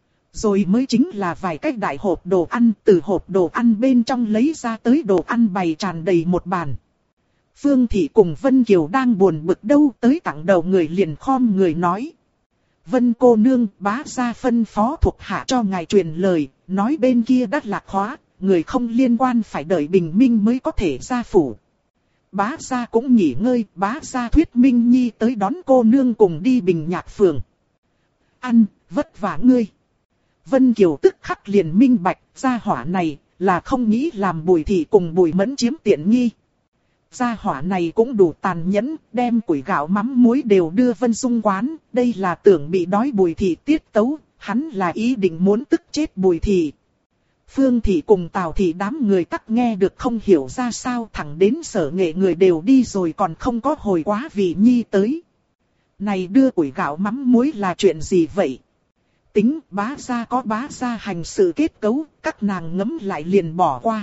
Rồi mới chính là vài cái đại hộp đồ ăn, từ hộp đồ ăn bên trong lấy ra tới đồ ăn bày tràn đầy một bàn. Phương Thị cùng Vân Kiều đang buồn bực đâu tới tặng đầu người liền khom người nói. Vân cô nương, bá gia phân phó thuộc hạ cho ngài truyền lời, nói bên kia đắt lạc hóa, người không liên quan phải đợi bình minh mới có thể ra phủ. Bá gia cũng nghỉ ngơi, bá gia thuyết minh nhi tới đón cô nương cùng đi Bình Nhạc phường. Ăn, vất vả ngươi. Vân Kiều tức khắc liền minh bạch, gia hỏa này là không nghĩ làm Bùi Thị cùng Bùi Mẫn chiếm tiện nghi. Gia hỏa này cũng đủ tàn nhẫn, đem củi gạo mắm muối đều đưa Vân Dung quán, đây là tưởng bị đói Bùi Thị tiết tấu, hắn là ý định muốn tức chết Bùi Thị. Phương Thị cùng Tào Thị đám người tắc nghe được không hiểu ra sao, thẳng đến Sở Nghệ người đều đi rồi còn không có hồi quá vị nhi tới. Này đưa củi gạo mắm muối là chuyện gì vậy? Tính bá gia có bá gia hành sự kết cấu, các nàng ngấm lại liền bỏ qua.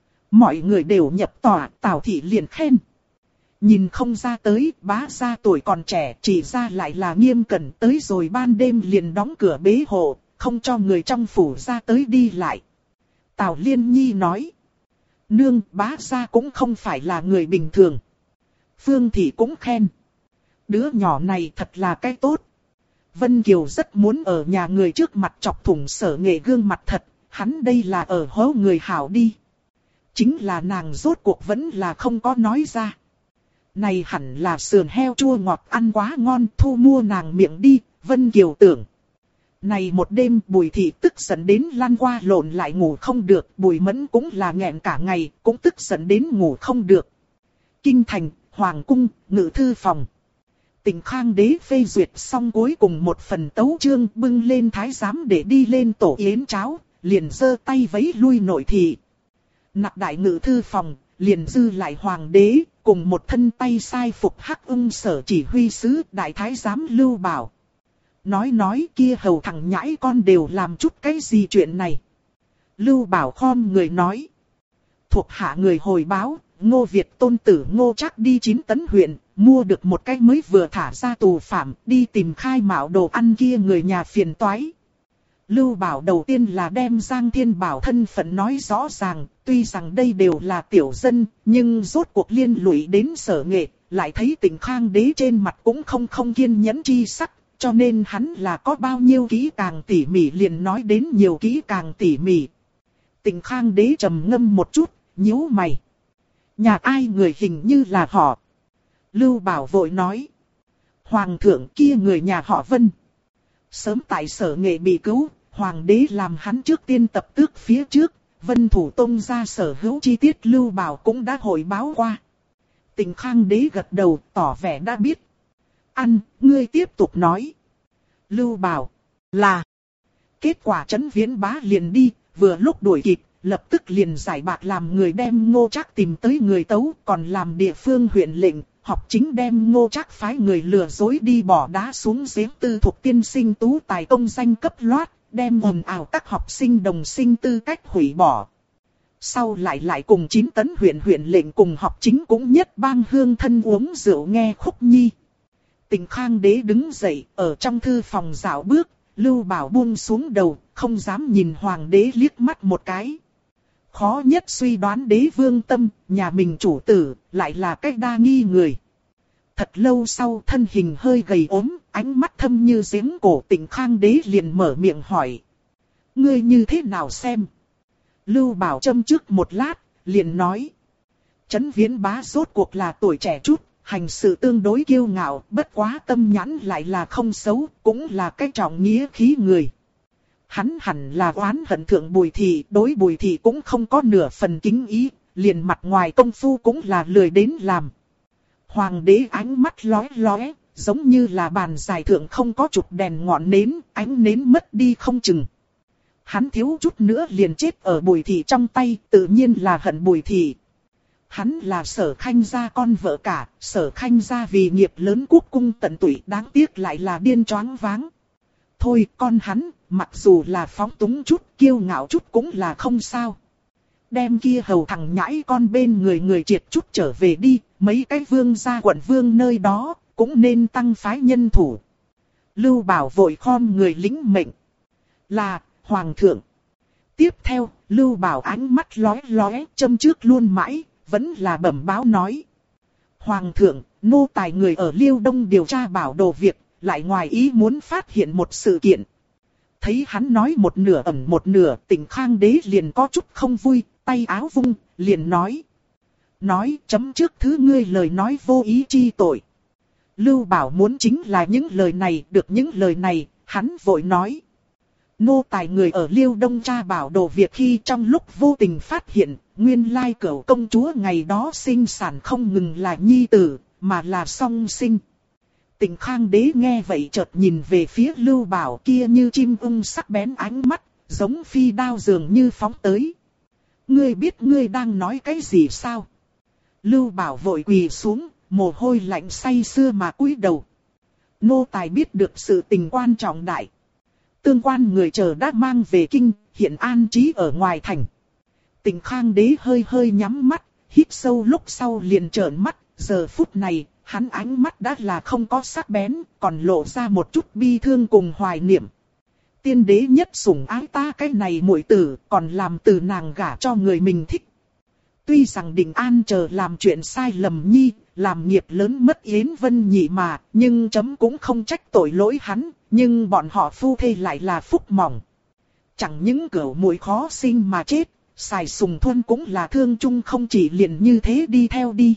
Mọi người đều nhập tòa, Tào Thị liền khen. Nhìn không ra tới, bá gia tuổi còn trẻ, chỉ ra lại là nghiêm cẩn, tới rồi ban đêm liền đóng cửa bế hộ, không cho người trong phủ ra tới đi lại. Tào Liên Nhi nói. Nương, bá gia cũng không phải là người bình thường. Phương Thị cũng khen. Đứa nhỏ này thật là cái tốt. Vân Kiều rất muốn ở nhà người trước mặt chọc thủng Sở Nghệ gương mặt thật, hắn đây là ở hố người hảo đi. Chính là nàng rốt cuộc vẫn là không có nói ra. Này hẳn là sườn heo chua ngọt ăn quá ngon, thu mua nàng miệng đi, Vân Kiều tưởng. Này một đêm Bùi Thị tức giận đến lăn qua lộn lại ngủ không được, Bùi Mẫn cũng là nghẹn cả ngày, cũng tức giận đến ngủ không được. Kinh thành, Hoàng cung, Ngự thư phòng. Tỉnh Khang Đế phê duyệt xong cuối cùng một phần tấu chương bưng lên thái giám để đi lên tổ yến cháo, liền giơ tay vẫy lui nội thị. Nặc đại ngự thư phòng, liền dư lại Hoàng đế, cùng một thân tay sai phục Hắc Ưng sở chỉ huy sứ đại thái giám Lưu Bảo. Nói kia hầu thằng nhãi con đều làm chút cái gì chuyện này. Lưu Bảo khom người nói. Thuộc hạ người hồi báo, Ngô Việt tôn tử Ngô Trác đi 9 tấn huyện, mua được một cái mới vừa thả ra tù phạm, đi tìm khai mạo đồ ăn kia người nhà phiền toái. Lưu Bảo đầu tiên là đem Giang Thiên Bảo thân phận nói rõ ràng, tuy rằng đây đều là tiểu dân, nhưng rốt cuộc liên lụy đến Sở Nghệ, lại thấy Tỉnh Khang Đế trên mặt cũng không kiên nhẫn chi sắc, cho nên hắn là có bao nhiêu kỹ càng tỉ mỉ liền nói đến nhiều kỹ càng tỉ mỉ. Tỉnh Khang Đế trầm ngâm một chút, nhíu mày. Nhà ai người hình như là họ. Lưu Bảo vội nói. Hoàng thượng kia người nhà họ Vân. Sớm tại Sở Nghệ bị cứu, Hoàng đế làm hắn trước tiên tập tước phía trước, Vân Thủ Tông ra sở hữu chi tiết Lưu Bảo cũng đã hội báo qua. Tỉnh Khang Đế gật đầu tỏ vẻ đã biết. Ngươi tiếp tục nói. Lưu Bảo, là. Kết quả Trấn Viễn Bá liền đi, vừa lúc đuổi kịp, lập tức liền giải bạc làm người đem Ngô Trác tìm tới người tấu, còn làm địa phương huyện lệnh, học chính đem Ngô Trác phái người lừa dối đi bỏ đá xuống giếng tư thuộc tiên sinh tú tài công danh cấp loát, đem ồn ào các học sinh đồng sinh tư cách hủy bỏ. Sau lại cùng 9 tấn huyện lệnh cùng học chính cũng nhất bang hương thân uống rượu nghe khúc nhi. Tỉnh Khang Đế đứng dậy, ở trong thư phòng dạo bước, Lưu Bảo buông xuống đầu, không dám nhìn Hoàng đế liếc mắt một cái. Khó nhất suy đoán đế vương tâm, nhà mình chủ tử, lại là cách đa nghi người. Thật lâu sau thân hình hơi gầy ốm, ánh mắt thâm như giếng cổ Tỉnh Khang Đế liền mở miệng hỏi. Ngươi như thế nào xem? Lưu Bảo châm trước một lát, liền nói. Trấn Viễn Bá rốt cuộc là tuổi trẻ chút, hành sự tương đối kiêu ngạo, bất quá tâm nhãn lại là không xấu, cũng là cái trọng nghĩa khí người. Hắn hẳn là oán hận thượng Bùi Thị, đối Bùi Thị cũng không có nửa phần kính ý, liền mặt ngoài công phu cũng là lười đến làm. Hoàng đế ánh mắt lóe lóe, giống như là bàn dài thượng không có chụp đèn ngọn nến, ánh nến mất đi không chừng. Hắn thiếu chút nữa liền chết ở Bùi Thị trong tay, tự nhiên là hận Bùi Thị. Hắn là Sở Khanh gia con vợ cả, Sở Khanh gia vì nghiệp lớn quốc cung tận tụy, đáng tiếc lại là điên choáng váng. Thôi con hắn, mặc dù là phóng túng chút, kiêu ngạo chút cũng là không sao. Đem kia hầu thằng nhãi con bên người triệt chút trở về đi, mấy cái vương gia quận vương nơi đó, cũng nên tăng phái nhân thủ. Lưu Bảo vội khom người lĩnh mệnh. Là, Hoàng thượng. Tiếp theo, Lưu Bảo ánh mắt lóe lóe, châm trước luôn mãi, vẫn là bẩm báo nói. Hoàng thượng, nô tài người ở Liêu Đông điều tra bảo đồ việc, lại ngoài ý muốn phát hiện một sự kiện. Thấy hắn nói một nửa ẩn một nửa, Tỉnh Khang Đế liền có chút không vui, tay áo vung, liền nói. Nói chấm trước thứ ngươi lời nói vô ý chi tội. Lưu Bảo muốn chính là những lời này, được những lời này, hắn vội nói. Nô tài người ở Liêu Đông tra bảo đồ việc khi trong lúc vô tình phát hiện, nguyên lai cửu công chúa ngày đó sinh sản không ngừng là nhi tử, mà là song sinh. Tỉnh Khang Đế nghe vậy chợt nhìn về phía Lưu Bảo kia như chim ưng sắc bén ánh mắt, giống phi đao dường như phóng tới. Ngươi biết ngươi đang nói cái gì sao? Lưu Bảo vội quỳ xuống, mồ hôi lạnh say sưa mà cúi đầu. Nô tài biết được sự tình quan trọng đại. Tương quan người chờ đã mang về kinh, hiện an trí ở ngoài thành. Tỉnh Khang Đế hơi nhắm mắt, hít sâu lúc sau liền trợn mắt, giờ phút này, hắn ánh mắt đã là không có sắc bén, còn lộ ra một chút bi thương cùng hoài niệm. Tiên đế nhất sủng ái ta cái này muội tử, còn làm từ nàng gả cho người mình thích. Tuy rằng Định An chờ làm chuyện sai lầm nhi, làm nghiệp lớn mất Yến Vân Nhị mà, nhưng chấm cũng không trách tội lỗi hắn, nhưng bọn họ phu thê lại là phúc mỏng. Chẳng những cửu muội khó sinh mà chết, Sài Sùng Thuân cũng là thương chung không chỉ liền như thế đi theo đi.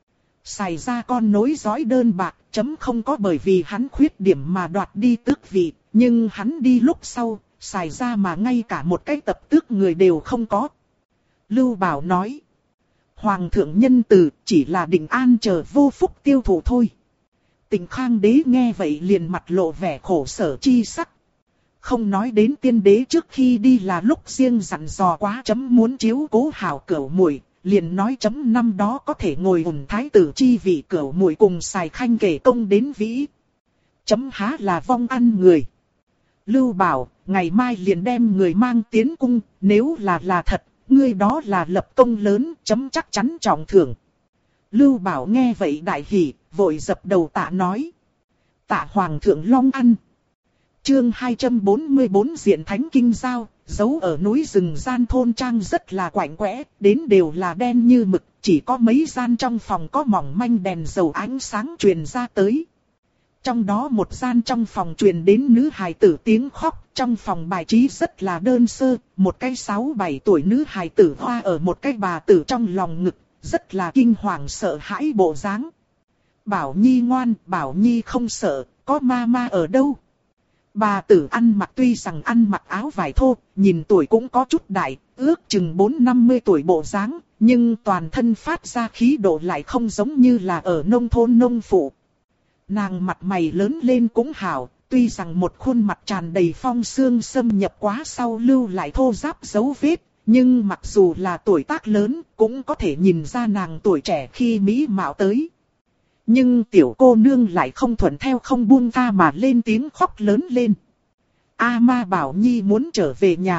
Sài ra con nối dõi đơn bạc, chấm không có bởi vì hắn khuyết điểm mà đoạt đi tước vị, Nhưng hắn đi lúc sau, xài ra mà ngay cả một cái tập tước người đều không có. Lưu Bảo nói. Hoàng thượng nhân từ chỉ là định an chờ vô phúc tiêu thụ thôi. Tịnh Khang đế nghe vậy liền mặt lộ vẻ khổ sở chi sắc. Không nói đến tiên đế trước khi đi là lúc riêng dặn dò quá chấm muốn chiếu cố hảo cửu muội, liền nói chấm năm đó có thể ngồi ủng thái tử chi vị cửu muội cùng xài khanh kể công đến vĩ. Chấm há là vong ăn người. Lưu Bảo, ngày mai liền đem người mang tiến cung, nếu là thật, ngươi đó là lập công lớn, chấm chắc chắn trọng thưởng. Lưu Bảo nghe vậy đại hỉ, vội dập đầu tạ nói. Tạ Hoàng thượng long ăn. Chương 244 Diện Thánh Kinh Giao, giấu ở núi rừng gian thôn trang rất là quạnh quẽ, đến đều là đen như mực, chỉ có mấy gian trong phòng có mỏng manh đèn dầu ánh sáng truyền ra tới. Trong đó một gian trong phòng truyền đến nữ hài tử tiếng khóc, trong phòng bài trí rất là đơn sơ, một cái 6-7 tuổi nữ hài tử hoa ở một cái bà tử trong lòng ngực, rất là kinh hoàng sợ hãi bộ dáng. Bảo Nhi ngoan, Bảo Nhi không sợ, có ma ở đâu. Bà tử ăn mặc tuy rằng ăn mặc áo vải thô, nhìn tuổi cũng có chút đại, ước chừng 4-50 tuổi bộ dáng, nhưng toàn thân phát ra khí độ lại không giống như là ở nông thôn nông phụ. Nàng mặt mày lớn lên cũng hảo, tuy rằng một khuôn mặt tràn đầy phong xương xâm nhập quá sau lưu lại thô ráp dấu vết, nhưng mặc dù là tuổi tác lớn, cũng có thể nhìn ra nàng tuổi trẻ khi mỹ mạo tới. Nhưng tiểu cô nương lại không thuận theo không buông tha mà lên tiếng khóc lớn lên. A ma Bảo Nhi muốn trở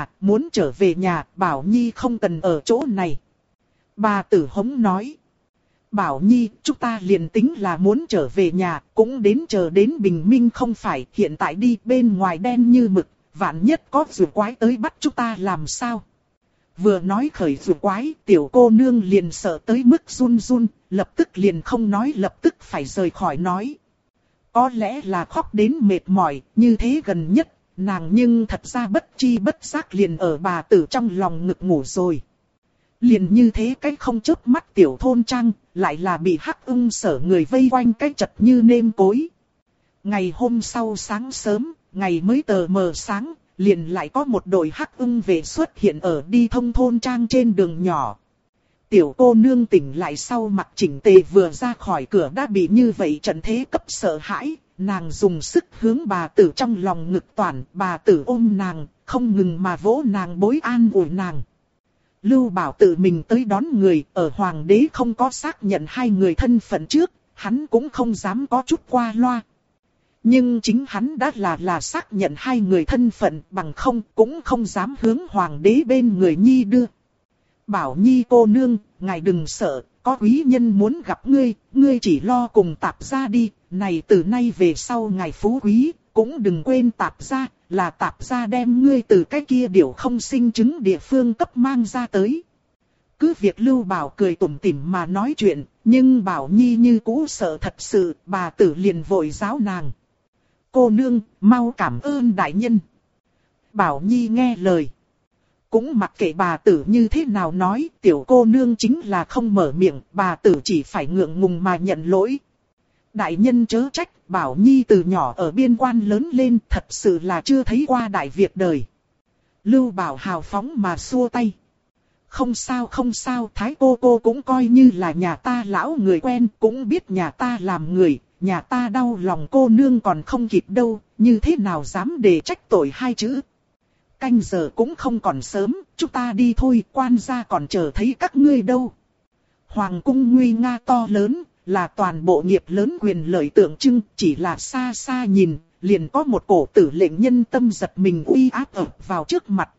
về nhà, Bảo Nhi không cần ở chỗ này. Bà tử hống nói. Bảo Nhi, chúng ta liền tính là muốn trở về nhà, cũng đến chờ đến bình minh không phải, hiện tại đi bên ngoài đen như mực, vạn nhất có rùa quái tới bắt chúng ta làm sao. Vừa nói khởi rùa quái, tiểu cô nương liền sợ tới mức run run, lập tức liền không nói lập tức phải rời khỏi nói. Có lẽ là khóc đến mệt mỏi, như thế gần nhất, nàng nhưng thật ra bất chi bất giác liền ở bà tử trong lòng ngực ngủ rồi. Liền như thế cái không chớp mắt tiểu thôn trang, lại là bị hắc ưng sở người vây quanh cái chật như nêm cối. Ngày hôm sau sáng sớm, ngày mới tờ mờ sáng, liền lại có một đội hắc ưng về xuất hiện ở đi thông thôn trang trên đường nhỏ. Tiểu cô nương tỉnh lại sau mặc chỉnh tề vừa ra khỏi cửa đã bị như vậy trận thế cấp sợ hãi, nàng dùng sức hướng bà tử trong lòng ngực toàn, bà tử ôm nàng, không ngừng mà vỗ nàng bối an ủi nàng. Lưu Bảo tự mình tới đón người, ở hoàng đế không có xác nhận hai người thân phận trước, hắn cũng không dám có chút qua loa. Nhưng chính hắn đã là xác nhận hai người thân phận, bằng không cũng không dám hướng hoàng đế bên người nhi đưa. Bảo Nhi cô nương, ngài đừng sợ, có quý nhân muốn gặp ngươi, ngươi chỉ lo cùng tạp gia đi, này từ nay về sau ngài phú quý, cũng đừng quên tạp gia, là tạp gia đem ngươi từ cái kia điểu không sinh chứng địa phương cấp mang ra tới. Cứ việc Lưu Bảo cười tủm tỉm mà nói chuyện, nhưng Bảo Nhi như cũ sợ thật sự, bà tử liền vội giáo nàng. Cô nương, mau cảm ơn đại nhân. Bảo Nhi nghe lời. Cũng mặc kệ bà tử như thế nào nói, tiểu cô nương chính là không mở miệng, bà tử chỉ phải ngượng ngùng mà nhận lỗi. Đại nhân chớ trách, Bảo Nhi từ nhỏ ở biên quan lớn lên, thật sự là chưa thấy qua đại việc đời. Lưu Bảo hào phóng mà xua tay. Không sao, thái cô cũng coi như là nhà ta lão người quen, cũng biết nhà ta làm người, nhà ta đau lòng cô nương còn không kịp đâu, như thế nào dám để trách tội hai chữ. Canh giờ cũng không còn sớm, chúng ta đi thôi, quan gia còn chờ thấy các ngươi đâu. Hoàng cung nguy nga to lớn, là toàn bộ nghiệp lớn quyền lợi tượng trưng, chỉ là xa xa nhìn, liền có một cổ tử lệnh nhân tâm giật mình uy áp ập vào trước mặt.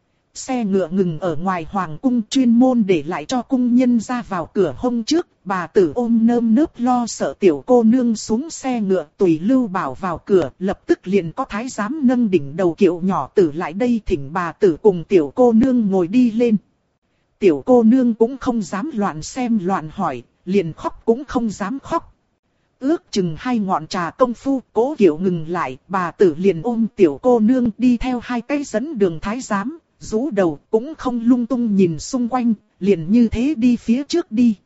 Xe ngựa ngừng ở ngoài hoàng cung chuyên môn để lại cho cung nhân ra vào cửa hông trước, bà tử ôm nơm nớp lo sợ tiểu cô nương xuống xe ngựa tùy Lưu Bảo vào cửa, lập tức liền có thái giám nâng đỉnh đầu kiệu nhỏ tử lại đây thỉnh bà tử cùng tiểu cô nương ngồi đi lên. Tiểu cô nương cũng không dám loạn xem loạn hỏi, liền khóc cũng không dám khóc. Ước chừng 2 ngọn trà công phu, cố kiệu ngừng lại, bà tử liền ôm tiểu cô nương đi theo 2 cái dẫn đường thái giám. Rũ đầu cũng không lung tung nhìn xung quanh, liền như thế đi phía trước đi.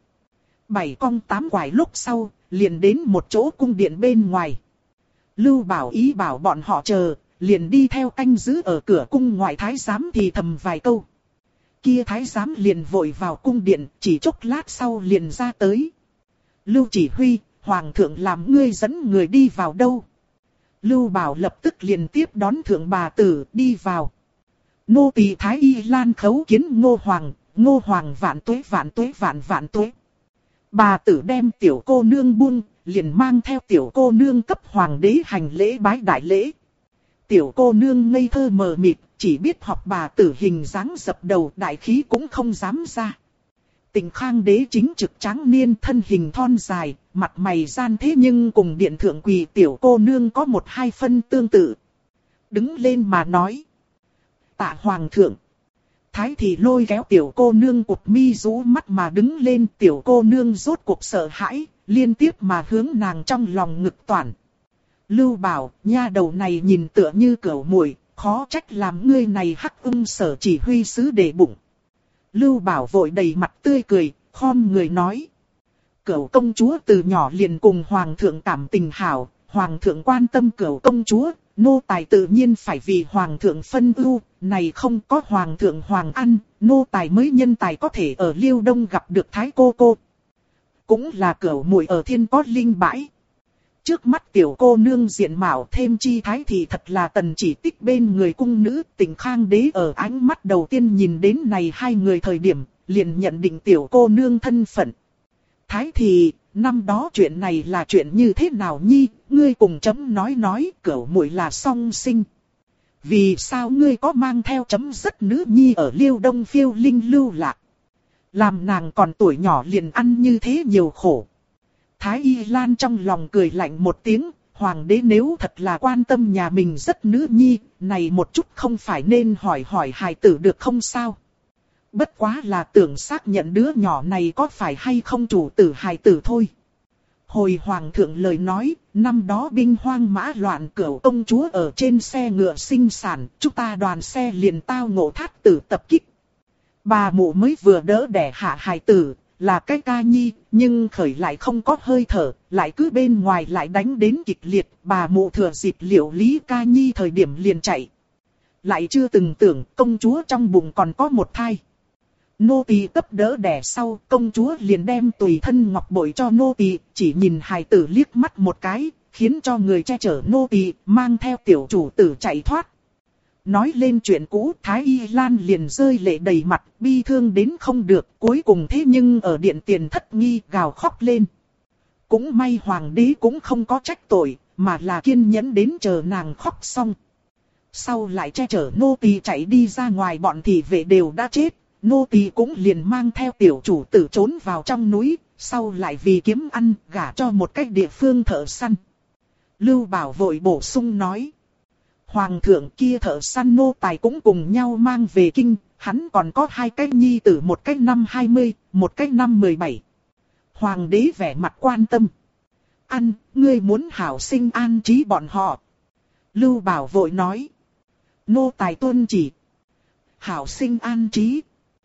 7 cong 8 quải lúc sau, liền đến một chỗ cung điện bên ngoài. Lưu Bảo ý bảo bọn họ chờ, liền đi theo canh giữ ở cửa cung ngoại thái giám thì thầm vài câu. Kia thái giám liền vội vào cung điện, chỉ chốc lát sau liền ra tới. Lưu chỉ huy, hoàng thượng làm ngươi dẫn người đi vào đâu? Lưu Bảo lập tức liền tiếp đón thượng bà tử đi vào. Nô tỳ Thái Y Lan khấu kiến Ngô Hoàng vạn tuế vạn tuế vạn vạn tuế. Bà tử đem tiểu cô nương buông, liền mang theo tiểu cô nương cấp hoàng đế hành lễ bái đại lễ. Tiểu cô nương ngây thơ mờ mịt, chỉ biết học bà tử hình dáng dập đầu, đại khí cũng không dám ra. Tịnh Khang đế chính trực tráng niên, thân hình thon dài, mặt mày gian thế nhưng cùng điện thượng quỳ tiểu cô nương có một hai phân tương tự. Đứng lên mà nói. Tạ hoàng thượng. Thái thị lôi kéo tiểu cô nương cụp mi rũ mắt mà đứng lên, tiểu cô nương rốt cuộc sợ hãi, liên tiếp mà hướng nàng trong lòng ngực toàn. Lưu Bảo, nha đầu này nhìn tựa như cẩu muội, khó trách làm ngươi này hắc sở chỉ huy sứ để bụng. Lưu Bảo vội đầy mặt tươi cười, khom người nói. Cẩu công chúa từ nhỏ liền cùng hoàng thượng cảm tình hảo, hoàng thượng quan tâm cẩu công chúa, nô tài tự nhiên phải vì hoàng thượng phân ưu, này không có hoàng thượng hoàng ăn, nô tài mới nhân tài có thể ở Liêu Đông gặp được thái cô cô. Cũng là cẩu muội ở thiên có linh bãi. Trước mắt tiểu cô nương diện mạo thêm chi thái thì thật là tần chỉ tích bên người cung nữ. Tịnh Khang đế ở ánh mắt đầu tiên nhìn đến này hai người thời điểm, liền nhận định tiểu cô nương thân phận. Thái thì, năm đó chuyện này là chuyện như thế nào nhi, ngươi cùng chấm nói, cẩu muội là song sinh. Vì sao ngươi có mang theo chấm rất nữ nhi ở Liêu Đông phiêu linh lưu lạc? Làm nàng còn tuổi nhỏ liền ăn như thế nhiều khổ. Thái Y Lan trong lòng cười lạnh một tiếng, hoàng đế nếu thật là quan tâm nhà mình rất nữ nhi, này một chút không phải nên hỏi hài tử được không sao? Bất quá là tưởng xác nhận đứa nhỏ này có phải hay không chủ tử hài tử thôi. Hồi hoàng thượng lời nói, năm đó binh hoang mã loạn, cửu công chúa ở trên xe ngựa sinh sản, chúng ta đoàn xe liền tao ngộ thát tử tập kích. Bà mụ mới vừa đỡ đẻ hạ hài tử, là cái ca nhi, nhưng khởi lại không có hơi thở, lại cứ bên ngoài lại đánh đến kịch liệt, bà mụ thừa dịp liệu lý ca nhi thời điểm liền chạy. Lại chưa từng tưởng công chúa trong bụng còn có một thai. Nô tỳ cấp đỡ đẻ sau, công chúa liền đem tùy thân ngọc bội cho nô tỳ, chỉ nhìn hài tử liếc mắt một cái, khiến cho người che chở nô tỳ mang theo tiểu chủ tử chạy thoát. Nói lên chuyện cũ, Thái Y Lan liền rơi lệ đầy mặt, bi thương đến không được, cuối cùng thế nhưng ở điện tiền thất nghi gào khóc lên. Cũng may hoàng đế cũng không có trách tội, mà là kiên nhẫn đến chờ nàng khóc xong. Sau lại che chở nô tỳ chạy đi ra ngoài, bọn thị vệ đều đã chết, nô tỳ cũng liền mang theo tiểu chủ tử trốn vào trong núi, sau lại vì kiếm ăn, gả cho một cái địa phương thợ săn. Lưu Bảo vội bổ sung nói. Hoàng thượng kia thợ săn nô tài cũng cùng nhau mang về kinh, hắn còn có hai cái nhi tử, một cái năm 20, một cái năm 17. Hoàng đế vẻ mặt quan tâm. Ăn, ngươi muốn hảo sinh an trí bọn họ. Lưu Bảo vội nói. Nô tài tuân chỉ. Hảo sinh an trí.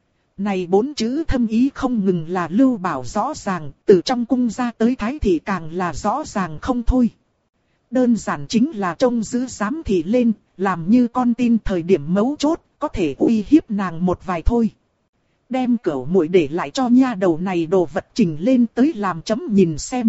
Này bốn chữ thâm ý không ngừng là Lưu Bảo rõ ràng, từ trong cung ra tới thái thị càng là rõ ràng không thôi. Đơn giản chính là trông giữ giám thị lên, làm như con tin thời điểm mấu chốt, có thể uy hiếp nàng một vài thôi. Đem cẩu muội để lại cho nha đầu này đồ vật trình lên tới làm chấm nhìn xem.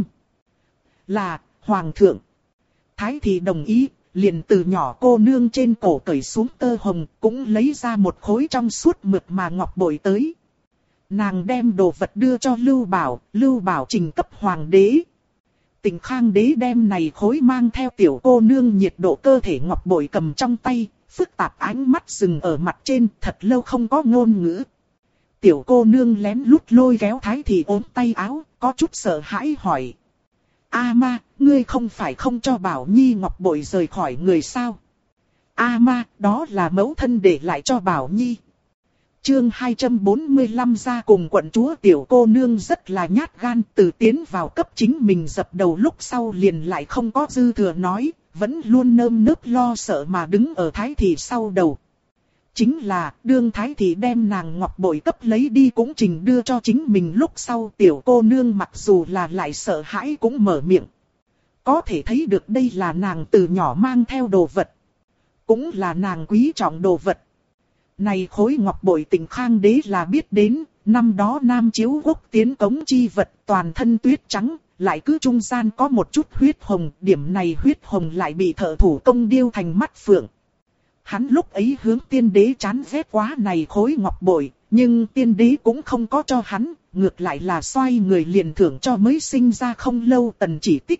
Là, hoàng thượng. Thái thị đồng ý, liền từ nhỏ cô nương trên cổ cởi xuống tơ hồng, cũng lấy ra một khối trong suốt mượt mà ngọc bội tới. Nàng đem đồ vật đưa cho Lưu Bảo trình cấp hoàng đế. Tịnh Khang đế đem này khối mang theo tiểu cô nương nhiệt độ cơ thể ngọc bội cầm trong tay, phức tạp ánh mắt dừng ở mặt trên, thật lâu không có ngôn ngữ. Tiểu cô nương lén lút lôi kéo thái thị ốm tay áo, có chút sợ hãi hỏi. A ma, ngươi không phải không cho Bảo Nhi ngọc bội rời khỏi người sao? A ma, đó là mẫu thân để lại cho Bảo Nhi. Chương 245 ra cùng quận chúa tiểu cô nương rất là nhát gan, từ tiến vào cấp chính mình dập đầu lúc sau liền lại không có dư thừa nói, vẫn luôn nơm nớp lo sợ mà đứng ở thái thị sau đầu. Chính là, đương thái thị đem nàng ngọc bội cấp lấy đi cũng trình đưa cho chính mình lúc sau, tiểu cô nương mặc dù là lại sợ hãi cũng mở miệng. Có thể thấy được đây là nàng từ nhỏ mang theo đồ vật. cũng là nàng quý trọng đồ vật. Này khối ngọc bội Tịnh Khang Đế là biết đến, năm đó Nam Chiếu Quốc tiến cống chi vật toàn thân tuyết trắng, lại cứ trung gian có một chút huyết hồng, điểm này huyết hồng lại bị thợ thủ công điêu thành mắt phượng. Hắn lúc ấy hướng tiên đế chán ghét quá này khối ngọc bội, nhưng tiên đế cũng không có cho hắn, ngược lại là xoay người liền thưởng cho mới sinh ra không lâu Tần Chỉ Tích.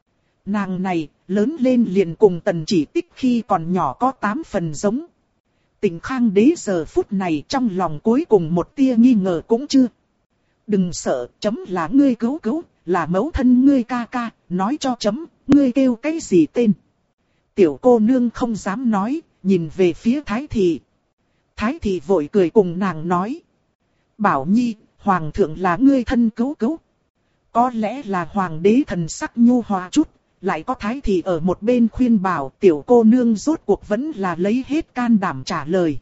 Nàng này, lớn lên liền cùng Tần Chỉ Tích khi còn nhỏ có 8 phần giống. Tịnh Khang Đế giờ phút này trong lòng cuối cùng một tia nghi ngờ cũng chưa. Đừng sợ, chấm là ngươi cứu cứu, là mẫu thân ngươi ca ca, nói cho chấm, ngươi kêu cái gì tên. Tiểu cô nương không dám nói, nhìn về phía Thái Thị. Thái Thị vội cười cùng nàng nói. Bảo Nhi, Hoàng thượng là ngươi thân cứu cứu. Có lẽ là Hoàng đế thần sắc nhu hòa chút, lại có Thái Thị ở một bên khuyên bảo tiểu cô nương rốt cuộc vẫn là lấy hết can đảm trả lời.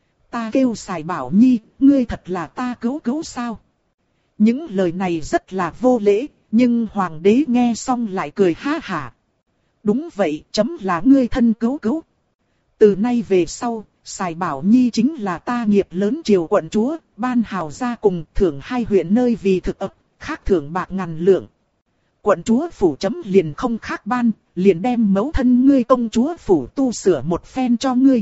Ta kêu xài Bảo Nhi, ngươi thật là ta cứu cứu sao? Những lời này rất là vô lễ, nhưng Hoàng đế nghe xong lại cười ha hả. Đúng vậy, chấm là ngươi thân cứu cứu. Từ nay về sau, xài Bảo Nhi chính là ta nghiệp lớn triều quận chúa, ban hào gia cùng thưởng 2 huyện nơi vì thực ấp, khác thưởng bạc ngàn lượng. Quận chúa phủ chấm liền không khác ban, liền đem mẫu thân ngươi công chúa phủ tu sửa một phen cho ngươi.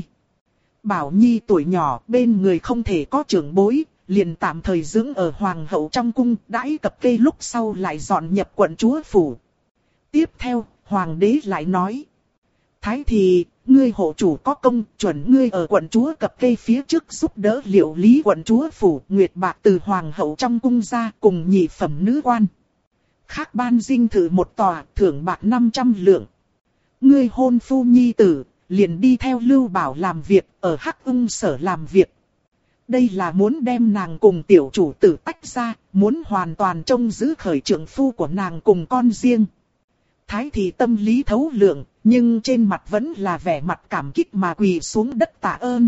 Bảo Nhi tuổi nhỏ bên người không thể có trưởng bối, liền tạm thời dưỡng ở hoàng hậu trong cung, đãi cập kê lúc sau lại dọn nhập quận chúa phủ. Tiếp theo, hoàng đế lại nói. Thái Thị, ngươi hộ chủ có công, chuẩn ngươi ở quận chúa cập kê phía trước giúp đỡ liệu lý quận chúa phủ, nguyệt bạc từ hoàng hậu trong cung ra cùng nhị phẩm nữ quan. Khác ban dinh thự một tòa, thưởng bạc 500 lượng. Ngươi hôn phu nhi tử, liền đi theo Lưu Bảo làm việc, ở Hắc Ưng sở làm việc. Đây là muốn đem nàng cùng tiểu chủ tử tách ra, muốn hoàn toàn trông giữ khởi trượng phu của nàng cùng con riêng. Thái Thị tâm lý thấu lượng, nhưng trên mặt vẫn là vẻ mặt cảm kích mà quỳ xuống đất tạ ơn.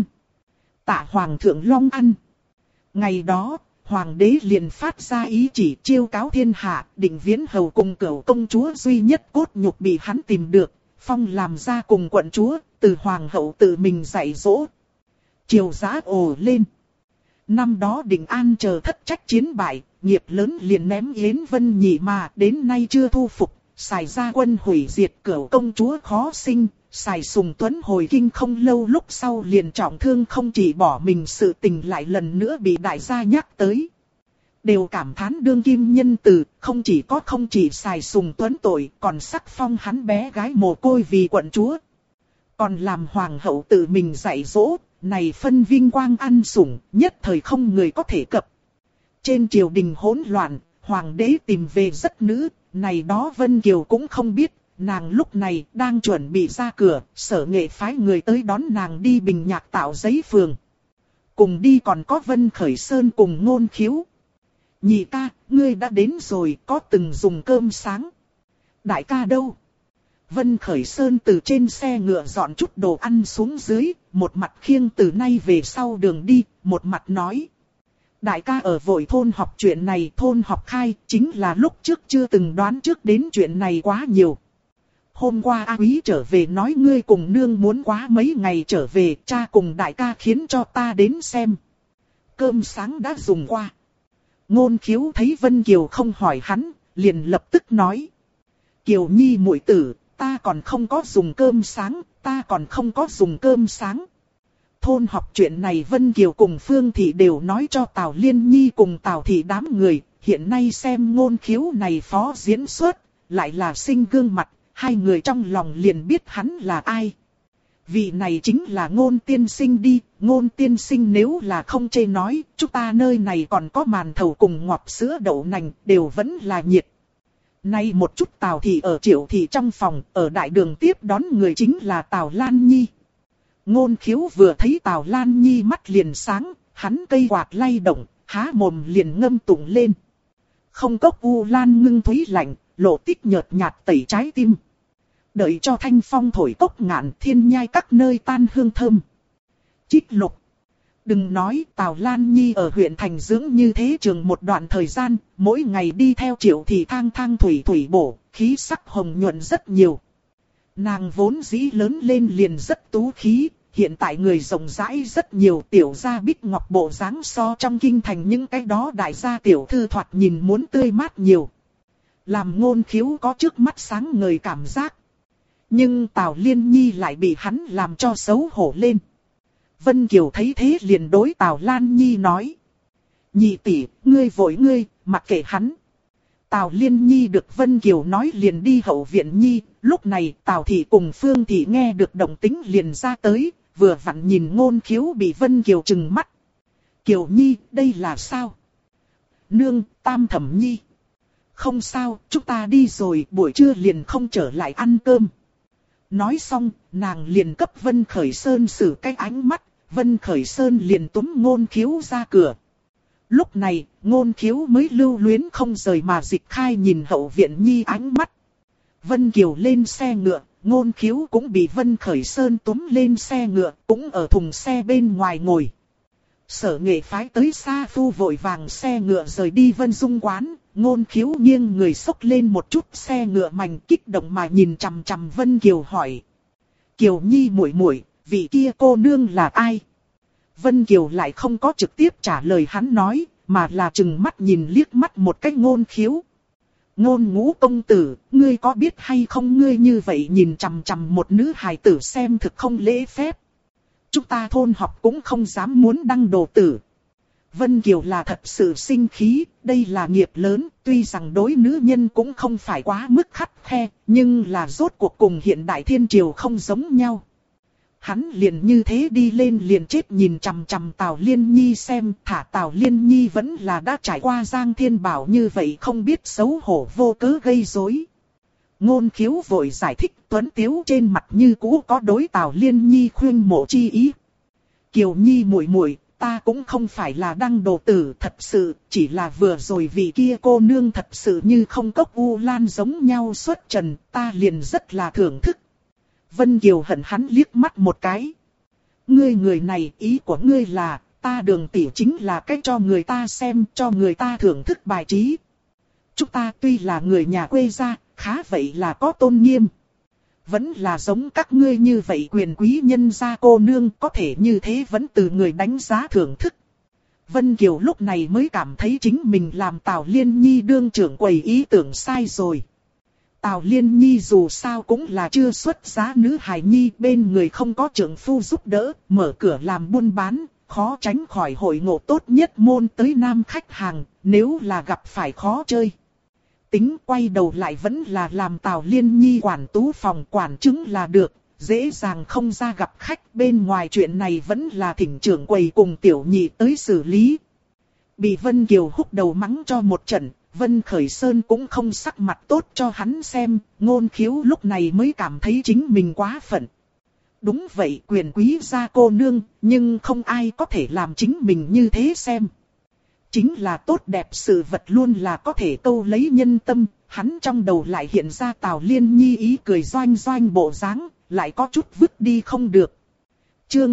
Tạ Hoàng thượng Long Ăn. Ngày đó, Hoàng đế liền phát ra ý chỉ chiêu cáo thiên hạ, Định Viễn hầu cùng cửu công chúa duy nhất cốt nhục bị hắn tìm được, phong làm ra cùng quận chúa, từ Hoàng hậu tự mình dạy dỗ. Triều giã ồ lên. Năm đó Định An chờ thất trách chiến bại, nghiệp lớn liền ném Yến Vân Nhị mà đến nay chưa thu phục, xài ra quân hủy diệt cửu công chúa khó sinh, xài Sùng Tuấn hồi kinh không lâu lúc sau liền trọng thương không chỉ bỏ mình, sự tình lại lần nữa bị đại gia nhắc tới. Đều cảm thán đương kim nhân từ, không chỉ xài Sùng Tuấn tội, còn sắc phong hắn bé gái mồ côi vì quận chúa. Còn làm hoàng hậu tự mình dạy dỗ, này phân vinh quang ăn sủng, nhất thời không người có thể cập. Trên triều đình hỗn loạn, hoàng đế tìm về rất nữ, này đó Vân Kiều cũng không biết, nàng lúc này đang chuẩn bị ra cửa, Sở Nghệ phái người tới đón nàng đi Bình Nhạc Tạo Giấy phường. Cùng đi còn có Vân Khởi Sơn cùng Ngôn Khiếu. Nhị ca, ngươi đã đến rồi, có từng dùng cơm sáng? Đại ca đâu? Vân Khởi Sơn từ trên xe ngựa dọn chút đồ ăn xuống dưới, một mặt khiêng từ nay về sau đường đi, một mặt nói. Đại ca ở vội thôn học chuyện này, thôn học khai, chính là lúc trước chưa từng đoán trước đến chuyện này quá nhiều. Hôm qua A Quý trở về nói ngươi cùng nương muốn quá mấy ngày trở về, cha cùng đại ca khiến cho ta đến xem. Cơm sáng đã dùng qua. Ngôn Khiếu thấy Vân Kiều không hỏi hắn, liền lập tức nói. Kiều Nhi muội tử, ta còn không có dùng cơm sáng, Thôn học chuyện này Vân Kiều cùng Phương Thị đều nói cho Tào Liên Nhi cùng Tào Thị đám người, hiện nay xem Ngôn Khiếu này phó diễn xuất, lại là sinh gương mặt, hai người trong lòng liền biết hắn là ai. Vị này chính là Ngôn tiên sinh đi, Ngôn tiên sinh nếu là không chê nói, chúng ta nơi này còn có màn thầu cùng ngọt sữa đậu nành, đều vẫn là nhiệt. Nay một chút Tào Thị ở Triệu Thị trong phòng, ở đại đường tiếp đón người chính là Tào Lan Nhi. Ngôn Khiếu vừa thấy Tào Lan Nhi mắt liền sáng, hắn cây quạt lay động, há mồm liền ngâm tụng lên. Không cốc u lan ngưng thúy lạnh, lộ tích nhợt nhạt tẩy trái tim. Đợi cho thanh phong thổi cốc ngạn, thiên nhai các nơi tan hương thơm. Trích lục. Đừng nói Tào Lan Nhi ở huyện thành dưỡng như thế trường một đoạn thời gian, mỗi ngày đi theo Triệu Thị thang thang thủy thủy bổ, khí sắc hồng nhuận rất nhiều. Nàng vốn dĩ lớn lên liền rất tú khí, hiện tại người rộng rãi rất nhiều, tiểu gia bích ngọc bộ dáng so trong kinh thành những cái đó đại gia tiểu thư thoạt nhìn muốn tươi mát nhiều. Làm Ngôn Khiếu có trước mắt sáng ngời cảm giác. Nhưng Tào Liên Nhi lại bị hắn làm cho xấu hổ lên. Vân Kiều thấy thế liền đối Tào Lan Nhi nói. Nhị tỷ, ngươi vội ngươi, mặc kệ hắn. Tào Liên Nhi được Vân Kiều nói liền đi hậu viện Nhi. Lúc này Tào Thị cùng Phương Thị nghe được động tĩnh liền ra tới, vừa vặn nhìn Ngôn Khiếu bị Vân Kiều trừng mắt. Kiều Nhi, đây là sao? Nương, Tam Thẩm Nhi. Không sao, chúng ta đi rồi, buổi trưa liền không trở lại ăn cơm. Nói xong, nàng liền cấp Vân Khởi Sơn xử cái ánh mắt, Vân Khởi Sơn liền túm Ngôn Khiếu ra cửa. Lúc này, Ngôn Khiếu mới lưu luyến không rời mà dịch khai nhìn hậu viện Nhi ánh mắt. Vân Kiều lên xe ngựa, Ngôn Khiếu cũng bị Vân Khởi Sơn túm lên xe ngựa, cũng ở thùng xe bên ngoài ngồi. Sở Nghệ phái tới Sa Phu vội vàng xe ngựa rời đi Vân Dung quán, Ngôn Khiếu nghiêng người xốc lên một chút xe ngựa mảnh kích động mà nhìn chằm chằm Vân Kiều hỏi. Kiều Nhi muội muội, vị kia cô nương là ai? Vân Kiều lại không có trực tiếp trả lời hắn nói, mà là trừng mắt nhìn liếc mắt một cái Ngôn Khiếu. Ngôn Ngũ công tử, ngươi có biết hay không, ngươi như vậy nhìn chằm chằm một nữ hài tử xem thực không lễ phép. Chúng ta thôn học cũng không dám muốn đăng đồ tử. Vân Kiều là thật sự sinh khí, đây là nghiệp lớn, tuy rằng đối nữ nhân cũng không phải quá mức khắt khe, nhưng là rốt cuộc cùng hiện đại thiên triều không giống nhau. Hắn liền như thế đi lên liền chết nhìn chằm chằm Tào Liên Nhi xem, thả Tào Liên Nhi vẫn là đã trải qua Giang Thiên Bảo như vậy không biết xấu hổ vô cớ gây rối. Ngôn Khiếu vội giải thích, tuấn tiếu trên mặt như cũ có đối Tào Liên Nhi khuyên mộ chi ý. Kiều Nhi muội muội, ta cũng không phải là đăng đồ tử, thật sự, chỉ là vừa rồi vị kia cô nương thật sự như không cốc u lan giống nhau xuất trần, ta liền rất là thưởng thức. Vân Kiều hận hắn liếc mắt một cái. Ngươi người này, ý của ngươi là, ta Đường tỷ chính là cách cho người ta xem, cho người ta thưởng thức bài trí. Chúng ta tuy là người nhà quê gia, khá vậy là có tôn nghiêm. Vẫn là giống các ngươi như vậy quyền quý nhân gia cô nương, có thể như thế vẫn từ người đánh giá thưởng thức. Vân Kiều lúc này mới cảm thấy chính mình làm Tào Liên Nhi đương trưởng quầy ý tưởng sai rồi. Tào Liên Nhi dù sao cũng là chưa xuất giá nữ hài nhi, bên người không có trưởng phu giúp đỡ, mở cửa làm buôn bán, khó tránh khỏi hội ngộ tốt nhất môn tới nam khách hàng, nếu là gặp phải khó chơi. Tính quay đầu lại vẫn là làm Tào Liên Nhi quản tú phòng quản chứng là được, dễ dàng không ra gặp khách, bên ngoài chuyện này vẫn là thỉnh trưởng quầy cùng tiểu nhị tới xử lý. Bị Vân Kiều húc đầu mắng cho một trận, Vân Khởi Sơn cũng không sắc mặt tốt cho hắn xem, Ngôn Khiếu lúc này mới cảm thấy chính mình quá phận. Đúng vậy, quyền quý gia cô nương, nhưng không ai có thể làm chính mình như thế xem. Chính là tốt đẹp sự vật luôn là có thể câu lấy nhân tâm, hắn trong đầu lại hiện ra Tào Liên Nhi ý cười doanh doanh bộ dáng, lại có chút vứt đi không được. Chương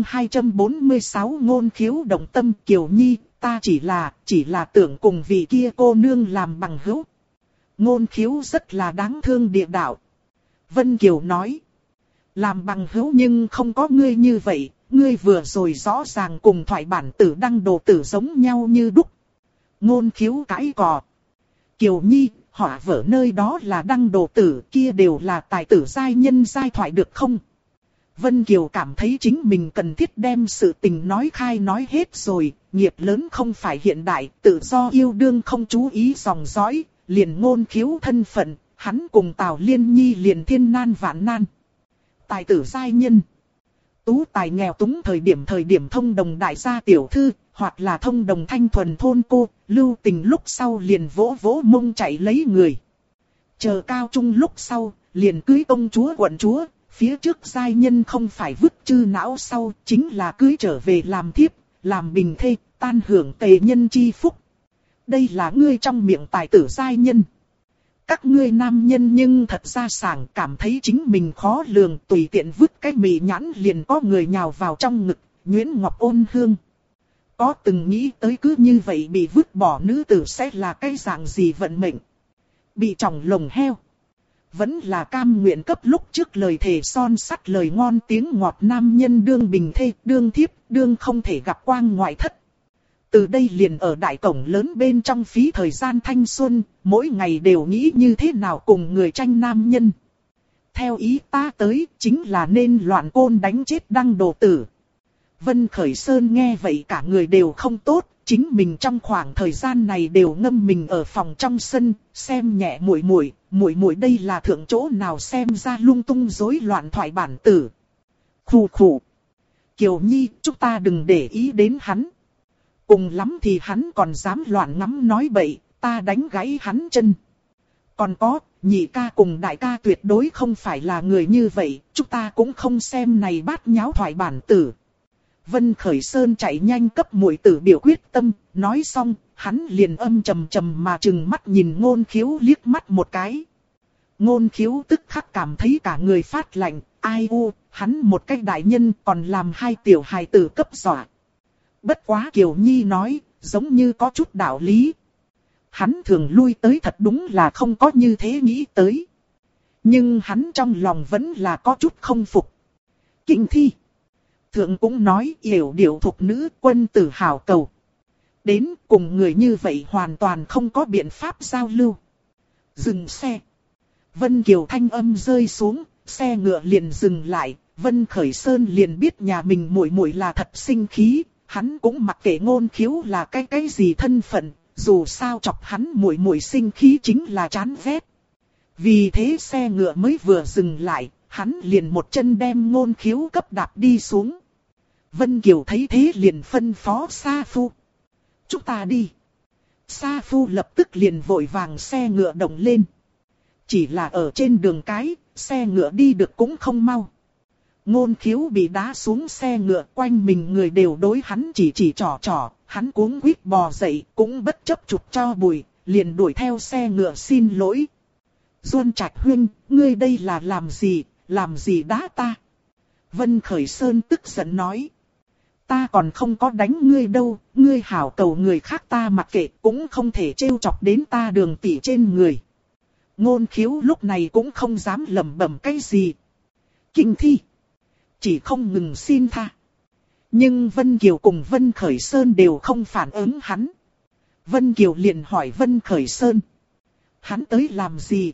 246 Ngôn Khiếu động tâm. Kiều Nhi, ta chỉ là tưởng cùng vị kia cô nương làm bằng hữu. Ngôn Khiếu rất là đáng thương địa đạo. Vân Kiều nói, làm bằng hữu nhưng không có ngươi như vậy, ngươi vừa rồi rõ ràng cùng thoại bản tử đăng đồ tử giống nhau như đúc. Ngôn Khiếu cãi cò. Kiều Nhi, họa vở nơi đó là đăng đồ tử, kia đều là tài tử giai nhân giai thoại được không? Vân Kiều cảm thấy chính mình cần thiết đem sự tình nói khai nói hết rồi, nghiệp lớn không phải hiện đại, tự do yêu đương không chú ý dòng dõi, liền Ngôn Khiếu thân phận, hắn cùng Tào Liên Nhi liền thiên nan vạn nan. Tài tử giai nhân, tú tài nghèo túng thời điểm thông đồng đại gia tiểu thư, hoặc là thông đồng thanh thuần thôn cô, lưu tình lúc sau liền vỗ vỗ mông chạy lấy người. Chờ cao trung lúc sau, liền cưới công chúa quận chúa, phía trước giai nhân không phải vứt chư não sau, chính là cưới trở về làm thiếp, làm bình thê, tan hưởng tề nhân chi phúc. Đây là ngươi trong miệng tài tử giai nhân. Các ngươi nam nhân nhưng thật ra sảng cảm thấy chính mình khó lường, tùy tiện vứt cái mị nhãn liền có người nhào vào trong ngực, nhuyễn ngọc ôn hương. Có từng nghĩ tới cứ như vậy bị vứt bỏ nữ tử sẽ là cái dạng gì vận mệnh? Bị tròng lồng heo. vẫn là cam nguyện cấp lúc trước lời thề son sắt lời ngon tiếng ngọt nam nhân đương bình thê, đương thiếp, đương không thể gặp quang ngoại thất. Từ đây liền ở đại cổng lớn bên trong phí thời gian thanh xuân, mỗi ngày đều nghĩ như thế nào cùng người tranh nam nhân. Theo ý ta tới, chính là nên loạn côn đánh chết đăng đồ tử. Vân Khởi Sơn nghe vậy cả người đều không tốt, chính mình trong khoảng thời gian này đều ngâm mình ở phòng trong sân, xem nhẹ muội muội đây là thượng chỗ nào xem ra lung tung rối loạn thoại bản tử. Khụ khụ. Kiều Nhi, chúng ta đừng để ý đến hắn. Cùng lắm thì hắn còn dám loạn ngắm nói bậy, ta đánh gãy hắn chân. Còn có, nhị ca cùng đại ca tuyệt đối không phải là người như vậy, chúng ta cũng không xem này bát nháo thoại bản tử. Vân Khởi Sơn chạy nhanh cấp muội tử biểu quyết tâm, nói xong, hắn liền âm trầm trầm mà trừng mắt nhìn Ngôn Khiếu liếc mắt một cái. Ngôn Khiếu tức khắc cảm thấy cả người phát lạnh, ai u, hắn một cách đại nhân còn làm hai tiểu hài tử cấp dọa. Bất quá Kiều Nhi nói, giống như có chút đạo lý. Hắn thường lui tới thật đúng là không có như thế nghĩ tới. Nhưng hắn trong lòng vẫn là có chút không phục. Kinh thi. Thượng cũng nói yểu điệu thục nữ quân tử hào cầu. Đến cùng người như vậy hoàn toàn không có biện pháp giao lưu. Dừng xe. Vân Kiều thanh âm rơi xuống, xe ngựa liền dừng lại. Vân Khởi Sơn liền biết nhà mình muội muội là thật sinh khí. Hắn cũng mặc kệ Ngôn Khiếu là cái gì thân phận, dù sao chọc hắn muội muội sinh khí chính là chán ghét. Vì thế xe ngựa mới vừa dừng lại, hắn liền một chân đem Ngôn Khiếu cấp đạp đi xuống. Vân Kiều thấy thế liền phân phó Sa Phu. Chúng ta đi. Sa Phu lập tức liền vội vàng xe ngựa động lên. Chỉ là ở trên đường cái, xe ngựa đi được cũng không mau. Ngôn Khiếu bị đá xuống xe ngựa, quanh mình người đều đối hắn chỉ trò, hắn cuống quýt bò dậy, cũng bất chấp chụp cho bụi, liền đuổi theo xe ngựa xin lỗi. Duân Trạch huynh, ngươi đây là làm gì đá ta? Vân Khởi Sơn tức giận nói. Ta còn không có đánh ngươi đâu, ngươi hảo cầu người khác ta mặc kệ, cũng không thể trêu chọc đến ta Đường tỷ trên người. Ngôn Khiếu lúc này cũng không dám lẩm bẩm cái gì. Kinh thi. Chỉ không ngừng xin tha. Nhưng Vân Kiều cùng Vân Khởi Sơn đều không phản ứng hắn. Vân Kiều liền hỏi Vân Khởi Sơn. Hắn tới làm gì?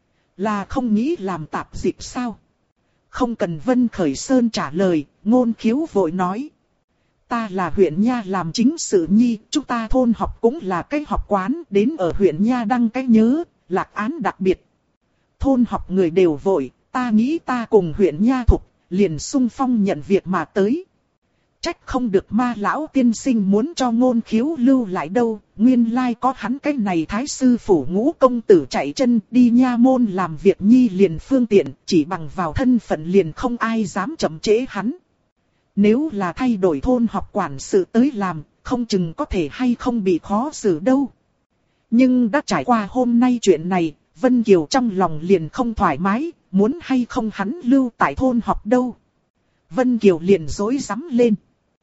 Là không nghĩ làm tạp dịch sao? Không cần Vân Khởi Sơn trả lời, Ngôn Khiếu vội nói. Ta là huyện Nha làm chính sự nhi, chúng ta thôn học cũng là cái học quán, đến ở huyện Nha đăng cái nhớ, lạc án đặc biệt. Thôn học người đều vội, ta nghĩ ta cùng huyện Nha thục, liền sung phong nhận việc mà tới. Trách không được ma lão tiên sinh muốn cho Ngôn Khiếu lưu lại đâu, nguyên lai có hắn cái này thái sư phủ Ngũ công tử chạy chân đi nha môn làm việc nhi liền phương tiện, chỉ bằng vào thân phận liền không ai dám chậm trễ hắn. Nếu là thay đổi thôn học quản sự tới làm, không chừng có thể hay không bị khó xử đâu. Nhưng đã trải qua hôm nay chuyện này, Vân Kiều trong lòng liền không thoải mái, muốn hay không hắn lưu tại thôn học đâu. Vân Kiều liền rối rắm lên.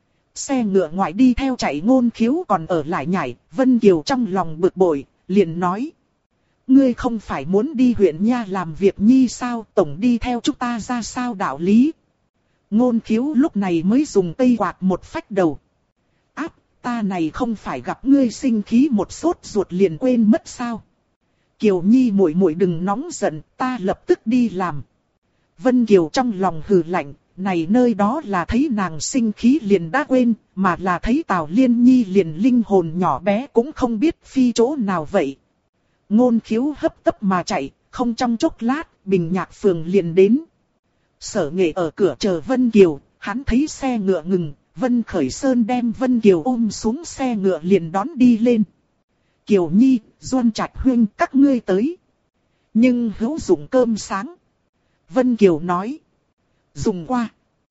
Xe ngựa ngoại đi theo chạy Ngôn Khiếu còn ở lại nhảy, Vân Kiều trong lòng bực bội, liền nói. Ngươi không phải muốn đi huyện Nha làm việc nhi sao, tổng đi theo chúng ta ra sao đạo lý. Ngôn Khiếu lúc này mới dùng cây quạt một phách đầu. Áp, ta này không phải gặp ngươi sinh khí một sốt ruột liền quên mất sao. Kiều Nhi muội muội đừng nóng giận, ta lập tức đi làm. Vân Kiều trong lòng hừ lạnh, này nơi đó là thấy nàng sinh khí liền đã quên, mà là thấy Tào Liên Nhi liền linh hồn nhỏ bé cũng không biết phi chỗ nào vậy. Ngôn Khiếu hấp tấp mà chạy, không trong chốc lát, Bình Nhạc Phường liền đến. Sở Nghệ ở cửa chờ Vân Kiều, hắn thấy xe ngựa ngừng, Vân Khởi Sơn đem Vân Kiều ôm xuống xe ngựa liền đón đi lên. Kiều Nhi, Duân Trạch huynh các ngươi tới. Nhưng hữu dụng cơm sáng. Vân Kiều nói. Dùng qua.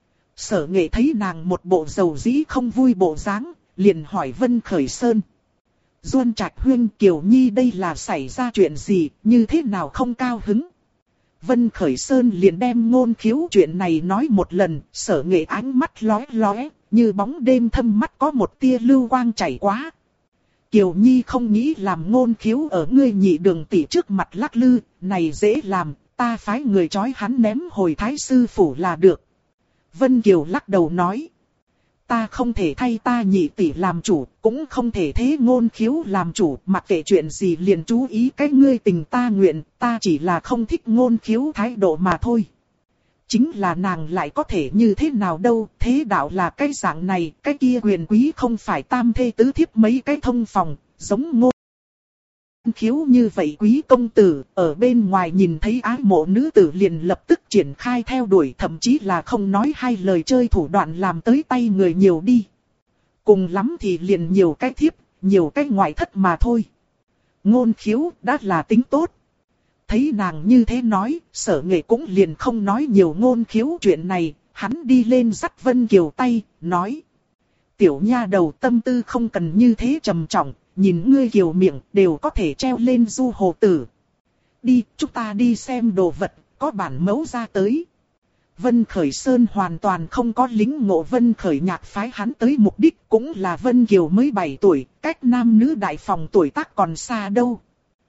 Sở Nghệ thấy nàng một bộ dầu dĩ không vui bộ dáng, liền hỏi Vân Khởi Sơn. Duân Trạch huynh Kiều Nhi đây là xảy ra chuyện gì, như thế nào không cao hứng. Vân Khởi Sơn liền đem Ngôn Khiếu chuyện này nói một lần, Sở Nghệ ánh mắt lóe lóe, như bóng đêm thâm mắt có một tia lưu quang chảy qua. Kiều Nhi không nghĩ làm Ngôn Khiếu ở ngươi nhị Đường tỷ trước mặt lắc lư, này dễ làm, ta phái người trói hắn ném hồi Thái sư phủ là được. Vân Kiều lắc đầu nói. Ta không thể thay ta nhị tỷ làm chủ, cũng không thể thế Ngôn Khiếu làm chủ, mặc kệ chuyện gì liền chú ý cái ngươi tình ta nguyện, ta chỉ là không thích Ngôn Khiếu thái độ mà thôi. Chính là nàng lại có thể như thế nào đâu, thế đạo là cái dạng này, cái kia quyền quý không phải tam thê tứ thiếp mấy cái thông phòng, giống Ngôn Khiếu như vậy quý công tử, ở bên ngoài nhìn thấy ái mộ nữ tử liền lập tức triển khai theo đuổi, thậm chí là không nói hai lời chơi thủ đoạn làm tới tay người nhiều đi. Cùng lắm thì liền nhiều cái thiếp, nhiều cái ngoại thất mà thôi. Ngôn Khiếu đã là tính tốt. Thấy nàng như thế nói, Sở Nghệ cũng liền không nói nhiều Ngôn Khiếu chuyện này, hắn đi lên dắt Vân Kiều tay, nói. Tiểu nha đầu tâm tư không cần như thế trầm trọng, nhìn ngươi kiều miệng đều có thể treo lên du hồ tử. Đi, chúng ta đi xem đồ vật, có bản mẫu ra tới. Vân Khởi Sơn hoàn toàn không có lính ngộ Vân Khởi Nhạc phái hắn tới mục đích, cũng là Vân Kiều mới 7 tuổi, cách nam nữ đại phòng tuổi tác còn xa đâu.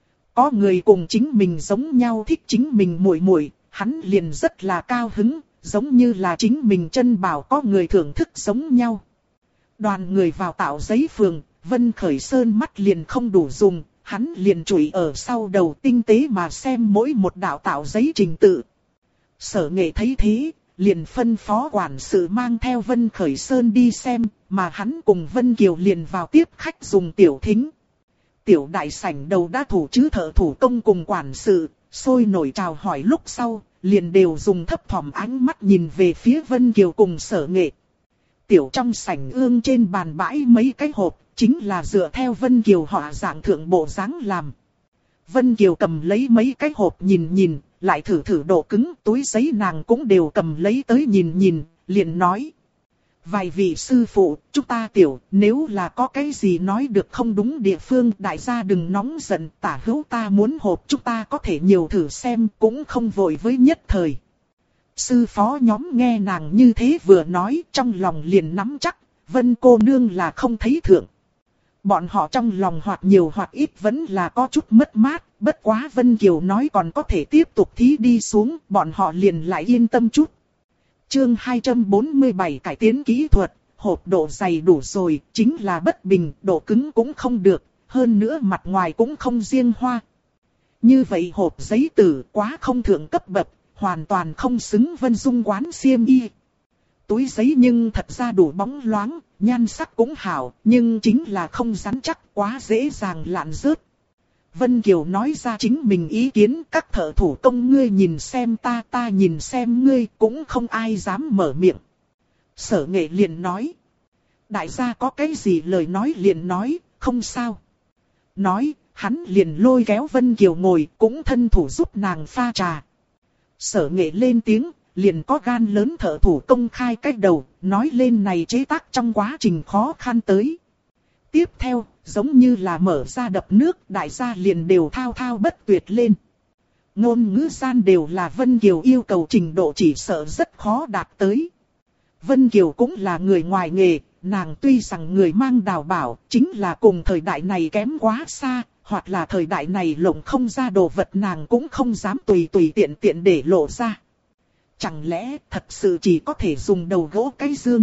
Có người cùng chính mình giống nhau thích chính mình muội muội, hắn liền rất là cao hứng, giống như là chính mình chân bảo có người thưởng thức giống nhau. Đoàn người vào Tạo Giấy phường, Vân Khởi Sơn mắt liền không đủ dùng, hắn liền chùi ở sau đầu tinh tế mà xem mỗi một đạo tạo giấy trình tự. Sở Nghệ thấy thế, liền phân phó quản sự mang theo Vân Khởi Sơn đi xem, mà hắn cùng Vân Kiều liền vào tiếp khách dùng tiểu thính. Tiểu đại sảnh đầu đã thủ chữ thợ thủ công cùng quản sự, sôi nổi chào hỏi lúc sau, liền đều dùng thấp thỏm ánh mắt nhìn về phía Vân Kiều cùng Sở Nghệ. Tiểu trong sảnh ương trên bàn bãi mấy cái hộp, chính là dựa theo Vân Kiều họa dạng thượng bộ dáng làm. Vân Kiều cầm lấy mấy cái hộp nhìn nhìn, lại thử thử độ cứng, túi giấy nàng cũng đều cầm lấy tới nhìn nhìn, liền nói. Vài vị sư phụ, chúng ta tiểu, nếu là có cái gì nói được không đúng địa phương, đại gia đừng nóng giận, tả hữu ta muốn hộp chúng ta có thể nhiều thử xem, cũng không vội với nhất thời. Sư phó nhóm nghe nàng như thế vừa nói, trong lòng liền nắm chắc, Vân cô nương là không thấy thượng. Bọn họ trong lòng hoặc nhiều hoặc ít vẫn là có chút mất mát, bất quá Vân Kiều nói còn có thể tiếp tục thí đi xuống, bọn họ liền lại yên tâm chút. Chương 247 cải tiến kỹ thuật, hộp độ dày đủ rồi, chính là bất bình, độ cứng cũng không được, hơn nữa mặt ngoài cũng không riêng hoa. Như vậy hộp giấy tử quá không thượng cấp bậc, hoàn toàn không xứng Vân Dung quán xiêm y. Túi giấy nhưng thật ra đủ bóng loáng, nhan sắc cũng hảo, nhưng chính là không rắn chắc, quá dễ dàng lạn rớt. Vân Kiều nói ra chính mình ý kiến, các thợ thủ công ngươi nhìn xem ta nhìn xem ngươi, cũng không ai dám mở miệng. Sở Nghệ liền nói. Đại gia có cái gì lời nói liền nói, không sao. Nói, hắn liền lôi kéo Vân Kiều ngồi, cũng thân thủ giúp nàng pha trà. Sở Nghệ lên tiếng, liền có gan lớn thợ thủ công khai cách đầu, nói lên này chế tác trong quá trình khó khăn tới. Tiếp theo, giống như là mở ra đập nước, đại gia liền đều thao thao bất tuyệt lên. Ngôn ngữ gian đều là Vân Kiều yêu cầu trình độ chỉ sợ rất khó đạt tới. Vân Kiều cũng là người ngoài nghề, nàng tuy rằng người mang đào bảo, chính là cùng thời đại này kém quá xa, hoặc là thời đại này lộng không ra đồ vật nàng cũng không dám tùy tùy tiện tiện để lộ ra. Chẳng lẽ thật sự chỉ có thể dùng đầu gỗ cái dương?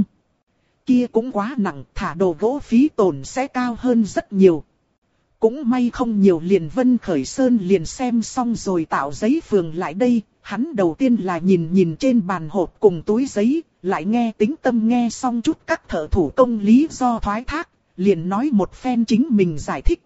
Kia cũng quá nặng, thả đồ gỗ phí tổn sẽ cao hơn rất nhiều. Cũng may không nhiều liền Vân Khởi Sơn liền xem xong rồi Tạo Giấy phường lại đây. Hắn đầu tiên là nhìn nhìn trên bàn hộp cùng túi giấy, lại nghe tính tâm nghe xong chút các thợ thủ công lý do thoái thác, liền nói một phen chính mình giải thích.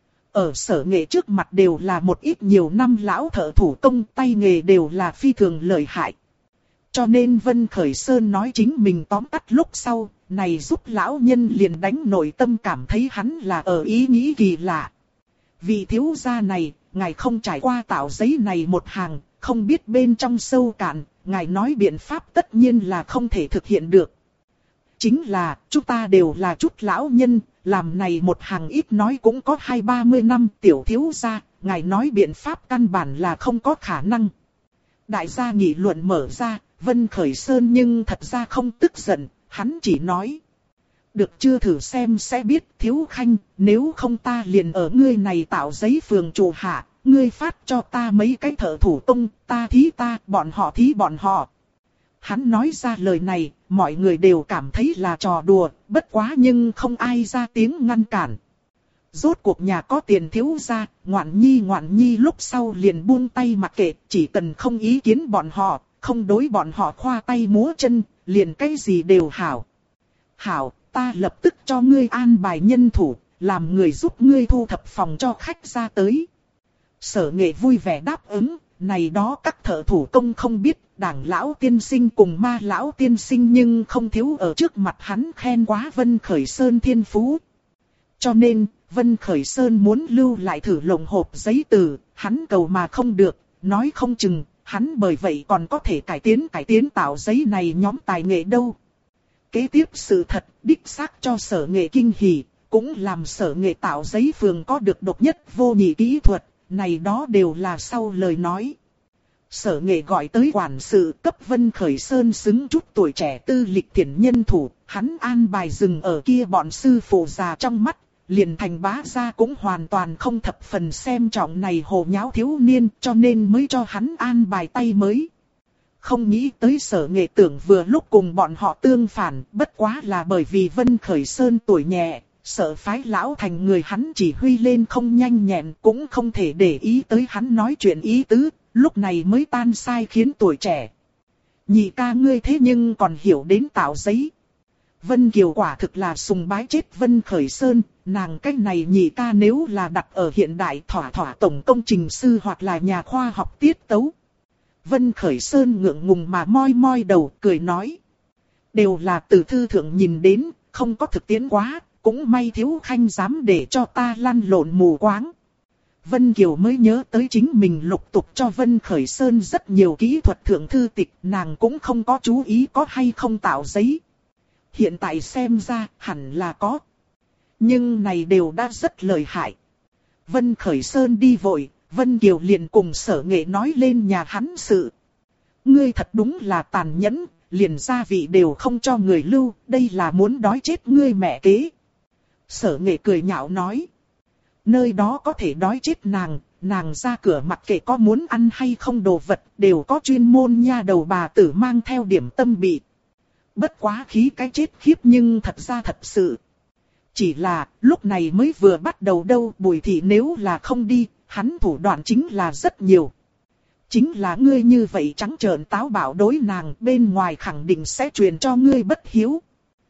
Ở Sở Nghệ trước mặt đều là một ít nhiều năm lão thợ thủ công, tay nghề đều là phi thường lợi hại. Cho nên Vân Khởi Sơn nói chính mình tóm tắt lúc sau, này giúp lão nhân liền đánh nội tâm cảm thấy hắn là ở ý nghĩ kỳ lạ. Vị thiếu gia này, ngài không trải qua Tạo Giấy này một hàng, không biết bên trong sâu cạn, ngài nói biện pháp tất nhiên là không thể thực hiện được. Chính là, chúng ta đều là chút lão nhân, làm này một hàng ít nói cũng có 20-30 năm tiểu thiếu gia, ngài nói biện pháp căn bản là không có khả năng. Đại gia nghị luận mở ra, Vân Khởi Sơn nhưng thật ra không tức giận, hắn chỉ nói. Được chưa thử xem sẽ biết thiếu khanh, nếu không ta liền ở ngươi này Tạo Giấy phường trụ hạ, ngươi phát cho ta mấy cái thợ thủ công, ta thí ta, bọn họ thí bọn họ. Hắn nói ra lời này, mọi người đều cảm thấy là trò đùa, bất quá nhưng không ai ra tiếng ngăn cản. Rốt cuộc nhà có tiền thiếu ra, ngoạn nhi lúc sau liền buông tay mặc kệ, chỉ cần không ý kiến bọn họ, không đối bọn họ khoa tay múa chân, liền cái gì đều hảo. Hảo, ta lập tức cho ngươi an bài nhân thủ, làm người giúp ngươi thu thập phòng cho khách ra tới. Sở Nghệ vui vẻ đáp ứng, này đó các thợ thủ công không biết, Đảng lão tiên sinh cùng Ma lão tiên sinh nhưng không thiếu ở trước mặt hắn khen quá Vân Khởi Sơn thiên phú. Cho nên, Vân Khởi Sơn muốn lưu lại thử lồng hộp giấy từ, hắn cầu mà không được, nói không chừng, hắn bởi vậy còn có thể cải tiến tạo giấy này nhóm tài nghệ đâu. Kế tiếp sự thật, đích xác cho Sở Nghệ kinh hỉ, cũng làm Sở Nghệ tạo giấy phường có được độc nhất vô nhị kỹ thuật, này đó đều là sau lời nói. Sở Nghệ gọi tới quản sự cấp Vân Khởi Sơn xứng chút tuổi trẻ tư lịch thiển nhân thủ, hắn an bài dừng ở kia bọn sư phụ già trong mắt, liền thành bá gia cũng hoàn toàn không thập phần xem trọng này hồ nháo thiếu niên, cho nên mới cho hắn an bài tay mới. Không nghĩ tới Sở Nghệ tưởng vừa lúc cùng bọn họ tương phản, bất quá là bởi vì Vân Khởi Sơn tuổi nhẹ, sợ phái lão thành người hắn chỉ huy lên không nhanh nhẹn, cũng không thể để ý tới hắn nói chuyện ý tứ, lúc này mới tan sai khiến tuổi trẻ. Nhị ca ngươi thế nhưng còn hiểu đến tạo giấy. Vân Kiều quả thực là sùng bái chết Vân Khởi Sơn, nàng cách này nhị ca nếu là đặt ở hiện đại thỏa tổng công trình sư hoặc là nhà khoa học tiết tấu. Vân Khởi Sơn ngượng ngùng mà moi đầu cười nói. Đều là từ thư thượng nhìn đến, không có thực tiễn quá, cũng may thiếu khanh dám để cho ta lăn lộn mù quáng. Vân Kiều mới nhớ tới chính mình lục tục cho Vân Khởi Sơn rất nhiều kỹ thuật thượng thư tịch, nàng cũng không có chú ý có hay không tạo giấy. Hiện tại xem ra hẳn là có. Nhưng này đều đã rất lợi hại. Vân Khởi Sơn đi vội, Vân Kiều liền cùng Sở Nghệ nói lên nhà hắn sự. Ngươi thật đúng là tàn nhẫn, liền gia vị đều không cho người lưu, đây là muốn đói chết ngươi mẹ kế. Sở Nghệ cười nhạo nói. Nơi đó có thể đói chết nàng ra cửa mặc kệ có muốn ăn hay không đồ vật, đều có chuyên môn nha đầu bà tử mang theo điểm tâm bị. Bất quá khí cái chết khiếp nhưng thật ra thật sự. Chỉ là, lúc này mới vừa bắt đầu đâu, Bùi thị nếu là không đi, hắn thủ đoạn chính là rất nhiều. Chính là ngươi như vậy trắng trợn táo bạo đối nàng, bên ngoài khẳng định sẽ truyền cho ngươi bất hiếu.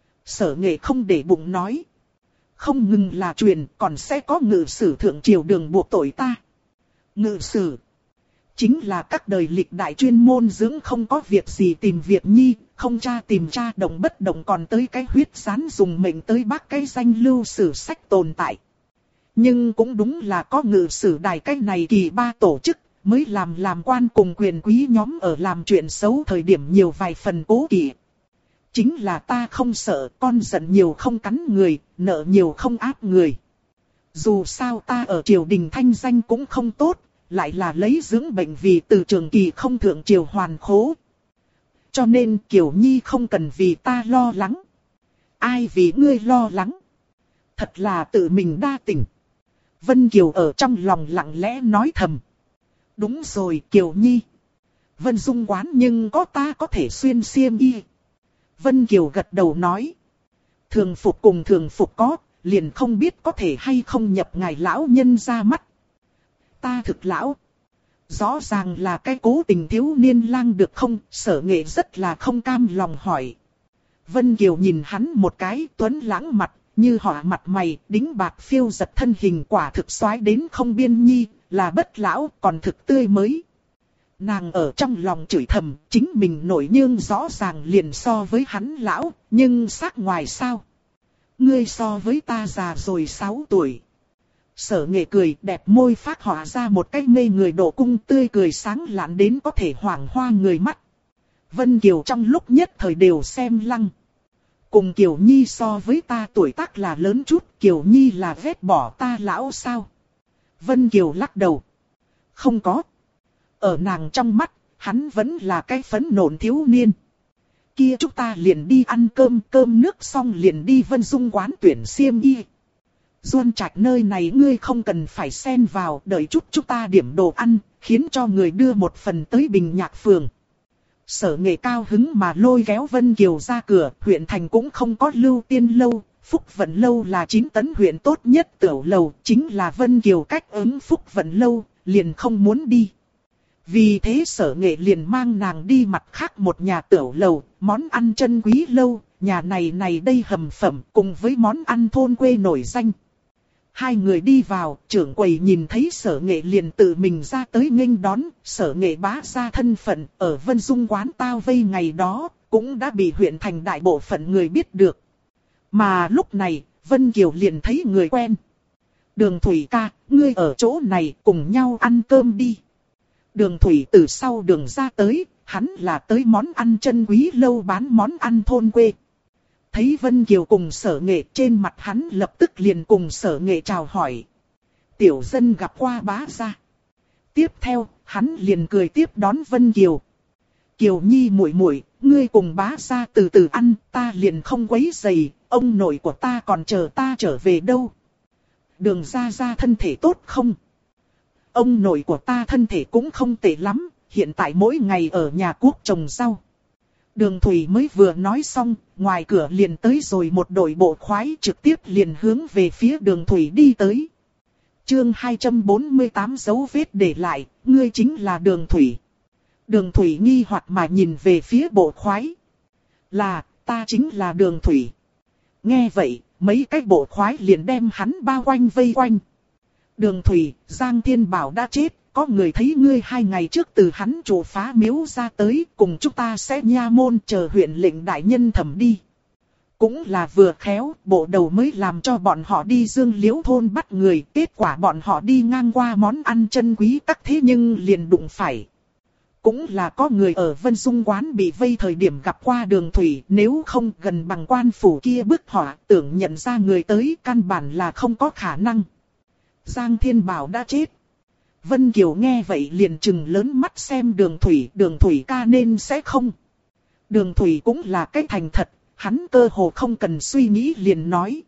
Sở Nghệ không để bụng nói. Không ngừng là truyền, còn sẽ có ngự sử thượng triều đường buộc tội ta. Ngự sử chính là các đời lịch đại chuyên môn dưỡng không có việc gì tìm việc nhi, không tra tìm tra động bất động còn tới cái huyết sán dùng mệnh tới bác cái danh lưu sử sách tồn tại. Nhưng cũng đúng là có ngự sử đài cái này kỳ ba tổ chức, mới làm quan cùng quyền quý nhóm ở làm chuyện xấu thời điểm nhiều vài phần cố kỵ. Chính là ta không sợ, con giận nhiều không cắn người, nợ nhiều không áp người. Dù sao ta ở triều đình thanh danh cũng không tốt, lại là lấy dưỡng bệnh vì từ trường kỳ không thượng triều hoàn khố. Cho nên Kiều Nhi không cần vì ta lo lắng. Ai vì ngươi lo lắng? Thật là tự mình đa tình. Vân Kiều ở trong lòng lặng lẽ nói thầm. Đúng rồi Kiều Nhi. Vân Dung quán nhưng có ta có thể xuyên xiêm y. Vân Kiều gật đầu nói. Thường phục cùng thường phục có, liền không biết có thể hay không nhập ngài lão nhân ra mắt. Ta thực lão. Rõ ràng là cái cố tình thiếu niên lang được không, Sở Nghệ rất là không cam lòng hỏi. Vân Kiều nhìn hắn một cái tuấn lãng mặt, như họa mặt mày, đính bạc phiêu giật thân hình quả thực xoái đến không biên nhi, là bất lão còn thực tươi mới. Nàng ở trong lòng chửi thầm, chính mình nổi nhương rõ ràng liền so với hắn lão, nhưng sắc ngoài sao? Ngươi so với ta già rồi 6 tuổi. Sở Nghệ cười đẹp môi phát họa ra một cái mê người độ cung tươi cười sáng lạn đến có thể hoảng hoa người mắt. Vân Kiều trong lúc nhất thời đều xem lăng. Cùng Kiều Nhi so với ta tuổi tác là lớn chút, Kiều Nhi là ghét bỏ ta lão sao? Vân Kiều lắc đầu. Không có. Ở nàng trong mắt, hắn vẫn là cái phấn nộn thiếu niên. Kia chúng ta liền đi ăn cơm nước xong liền đi Vân Dung quán tuyển xiêm y. Duân Trạch nơi này ngươi không cần phải xen vào, đợi chút chúng ta điểm đồ ăn, khiến cho người đưa một phần tới Bình Nhạc Phường. Sở Nghệ cao hứng mà lôi kéo Vân Kiều ra cửa, huyện thành cũng không có Lưu Tiên lâu, Phúc Vận lâu là 9 tấn huyện tốt nhất tiểu lầu, chính là Vân Kiều cách ứng Phúc Vận lâu, liền không muốn đi. Vì thế Sở Nghệ liền mang nàng đi mặt khác một nhà tiểu lầu, món ăn chân quý lâu, nhà này đây hầm phẩm cùng với món ăn thôn quê nổi danh. Hai người đi vào, trưởng quầy nhìn thấy Sở Nghệ liền tự mình ra tới nghênh đón, Sở Nghệ bá ra thân phận, ở Vân Dung quán tao vây ngày đó, cũng đã bị huyện thành đại bộ phận người biết được. Mà lúc này, Vân Kiều liền thấy người quen. Đường Thủy ca, ngươi ở chỗ này cùng nhau ăn cơm đi. Đường Thủy từ sau đường ra tới, hắn là tới món ăn chân quý lâu bán món ăn thôn quê. Thấy Vân Kiều cùng Sở Nghệ, trên mặt hắn lập tức liền cùng Sở Nghệ chào hỏi. Tiểu dân gặp qua bá gia. Tiếp theo, hắn liền cười tiếp đón Vân Kiều. Kiều Nhi muội muội, ngươi cùng bá gia từ từ ăn, ta liền không quấy rầy, ông nội của ta còn chờ ta trở về đâu. Đường gia gia thân thể tốt không? Ông nội của ta thân thể cũng không tệ lắm, hiện tại mỗi ngày ở nhà cuốc trồng rau. Đường Thủy mới vừa nói xong, ngoài cửa liền tới rồi một đội bộ khoái trực tiếp liền hướng về phía Đường Thủy đi tới. Chương 248 dấu vết để lại, ngươi chính là Đường Thủy. Đường Thủy nghi hoặc mà nhìn về phía bộ khoái. Là, ta chính là Đường Thủy. Nghe vậy, mấy cái bộ khoái liền đem hắn bao quanh vây quanh. Đường Thủy, Giang Thiên Bảo đã chết, có người thấy ngươi 2 ngày trước từ hắn chủ phá miếu ra tới, cùng chúng ta sẽ nha môn chờ huyện lệnh đại nhân thẩm đi. Cũng là vừa khéo, bộ đầu mới làm cho bọn họ đi Dương Liễu thôn bắt người, kết quả bọn họ đi ngang qua món ăn chân quý tắc thế nhưng liền đụng phải. Cũng là có người ở Vân Dung quán bị vây thời điểm gặp qua Đường Thủy, nếu không gần bằng quan phủ kia bức họa, tưởng nhận ra người tới căn bản là không có khả năng. Giang Thiên Bảo đã chết. Vân Kiều nghe vậy liền trừng lớn mắt xem Đường Thủy ca nên sẽ không. Đường Thủy cũng là cái thành thật, hắn cơ hồ không cần suy nghĩ liền nói.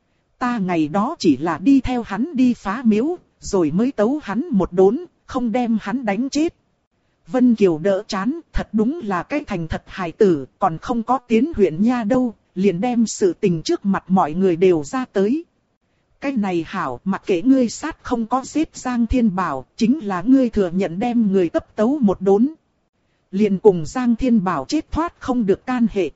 Ta ngày đó chỉ là đi theo hắn đi phá miếu, rồi mới tấu hắn một đốn, không đem hắn đánh chết. Vân Kiều đỡ chán, thật đúng là cái thành thật hài tử, còn không có tiến huyện nha đâu, liền đem sự tình trước mặt mọi người đều ra tới. Cái này hảo, mặc kệ ngươi sát không có giết Giang Thiên Bảo, chính là ngươi thừa nhận đem người cấp tấu một đốn. Liền cùng Giang Thiên Bảo chết thoát không được can hệ.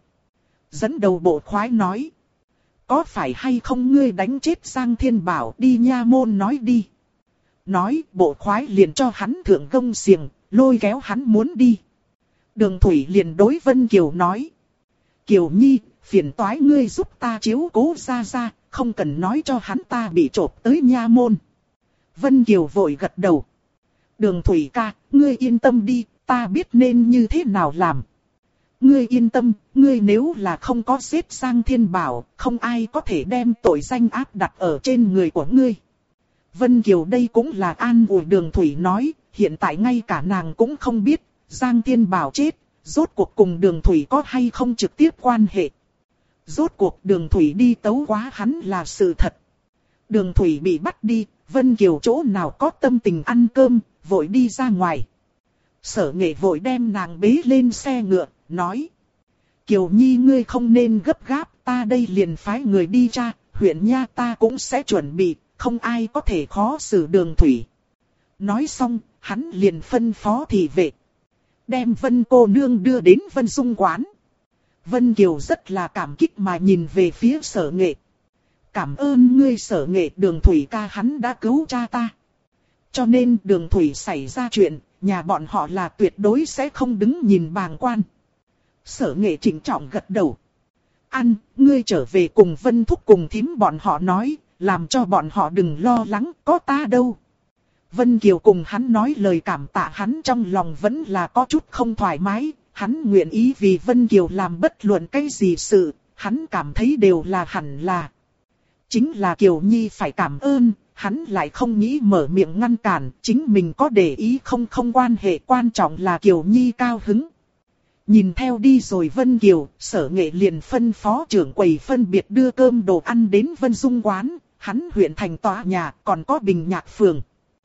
Dẫn đầu bộ khoái nói. Có phải hay không ngươi đánh chết Giang Thiên Bảo, đi nha môn nói đi. Nói bộ khoái liền cho hắn thượng gông xiềng, lôi kéo hắn muốn đi. Đường Thủy liền đối Vân Kiều nói. Kiều Nhi, phiền toái ngươi giúp ta chiếu cố ra, không cần nói cho hắn ta bị trộm tới nha môn. Vân Kiều vội gật đầu. Đường Thủy ca, ngươi yên tâm đi, ta biết nên như thế nào làm. Ngươi yên tâm, ngươi nếu là không có giết Giang Thiên Bảo, không ai có thể đem tội danh áp đặt ở trên người của ngươi. Vân Kiều đây cũng là an ủi Đường Thủy nói, hiện tại ngay cả nàng cũng không biết, Giang Thiên Bảo chết, rốt cuộc cùng Đường Thủy có hay không trực tiếp quan hệ. Rốt cuộc Đường Thủy đi tấu quá hắn là sự thật. Đường Thủy bị bắt đi, Vân Kiều chỗ nào có tâm tình ăn cơm, vội đi ra ngoài. Sở Nghệ vội đem nàng bế lên xe ngựa, nói. Kiều Nhi ngươi không nên gấp gáp, ta đây liền phái người đi tra, huyện nha ta cũng sẽ chuẩn bị, không ai có thể khó xử Đường Thủy. Nói xong, hắn liền phân phó thị vệ. Đem Vân cô nương đưa đến Vân Dung quán. Vân Kiều rất là cảm kích mà nhìn về phía Sở Nghệ. Cảm ơn ngươi Sở Nghệ, Đường Thủy ca hắn đã cứu cha ta. Cho nên Đường Thủy xảy ra chuyện, nhà bọn họ là tuyệt đối sẽ không đứng nhìn bàng quan. Sở Nghệ trịnh trọng gật đầu. Ăn, ngươi trở về cùng Vân Thúc cùng thím bọn họ nói, làm cho bọn họ đừng lo lắng, có ta đâu. Vân Kiều cùng hắn nói lời cảm tạ, hắn trong lòng vẫn là có chút không thoải mái. Hắn nguyện ý vì Vân Kiều làm bất luận cái gì sự, hắn cảm thấy đều là hẳn là. Chính là Kiều Nhi phải cảm ơn, hắn lại không nghĩ mở miệng ngăn cản, chính mình có để ý không quan hệ, quan trọng là Kiều Nhi cao hứng. Nhìn theo đi rồi Vân Kiều, Sở Nghệ liền phân phó trưởng quầy phân biệt đưa cơm đồ ăn đến Vân Dung quán, hắn huyện thành tòa nhà, còn có Bình Nhạc phường.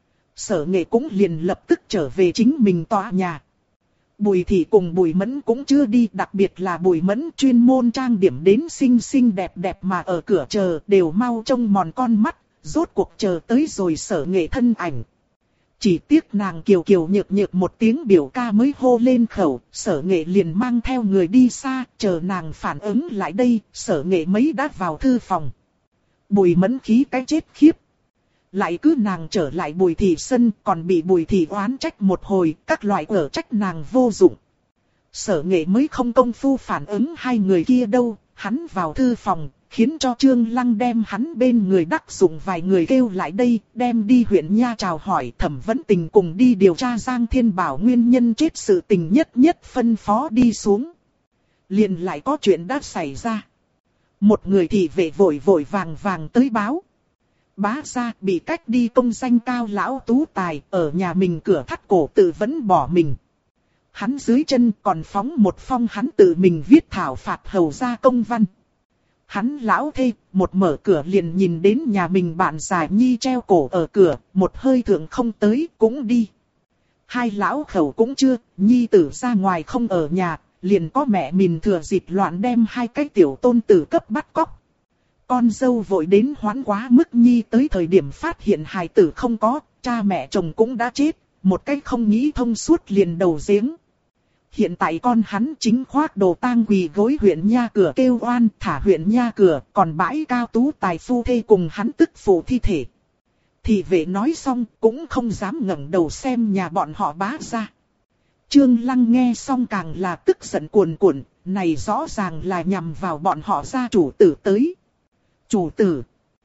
Sở Nghệ cũng liền lập tức trở về chính mình tòa nhà. Bùi Thị cùng Bùi Mẫn cũng chưa đi, đặc biệt là Bùi Mẫn chuyên môn trang điểm đến xinh xinh đẹp đẹp mà ở cửa chờ, đều mau trông mòn con mắt, rốt cuộc chờ tới rồi Sở Nghệ thân ảnh. Chỉ tiếc nàng kiều kiều nhược nhược một tiếng biểu ca mới hô lên khẩu, Sở Nghệ liền mang theo người đi xa, chờ nàng phản ứng lại đây, Sở Nghệ mới đã vào thư phòng. Bùi Mẫn khí cái chết khiếp. Lại cứ nàng trở lại Bùi Thị sân, còn bị Bùi Thị oán trách một hồi, các loại ở trách nàng vô dụng. Sở Nghệ mới không công phu phản ứng hai người kia đâu, hắn vào thư phòng, khiến cho Trương Lăng đem hắn bên người đắc dụng vài người kêu lại đây, đem đi huyện nha chào hỏi. Thẩm Vấn Tình cùng đi điều tra Giang Thiên Bảo nguyên nhân chết sự tình nhất nhất phân phó đi xuống. Liền lại có chuyện đã xảy ra. Một người thị vệ vội vội vàng vàng tới báo. Bá gia bị cách đi công danh Cao lão tú tài, ở nhà mình cửa thắt cổ tự vẫn bỏ mình. Hắn dưới chân còn phóng một phong hắn tự mình viết thảo phạt hầu gia công văn. Hắn lão thê, một mở cửa liền nhìn đến nhà mình bạn già nhi treo cổ ở cửa, một hơi thượng không tới, cũng đi. Hai lão khẩu cũng chưa, nhi tử ra ngoài không ở nhà, liền có mẹ mình thừa dịp loạn đem hai cái tiểu tôn tử cấp bắt cóc. Con dâu vội đến hoãn quá mức nhi tới thời điểm phát hiện hài tử không có, cha mẹ chồng cũng đã chết, một cách không nghĩ thông suốt liền đầu giếng. Hiện tại con hắn chính khoác đồ tang quỳ gối huyện nha cửa kêu oan, thả huyện nha cửa, còn bãi Cao tú tài phu thê cùng hắn tức phụ thi thể. Thị vệ nói xong cũng không dám ngẩng đầu xem nhà bọn họ Bá gia. Trương Lăng nghe xong càng là tức giận cuồn cuộn, này rõ ràng là nhằm vào bọn họ gia chủ tử tới. Chủ tử.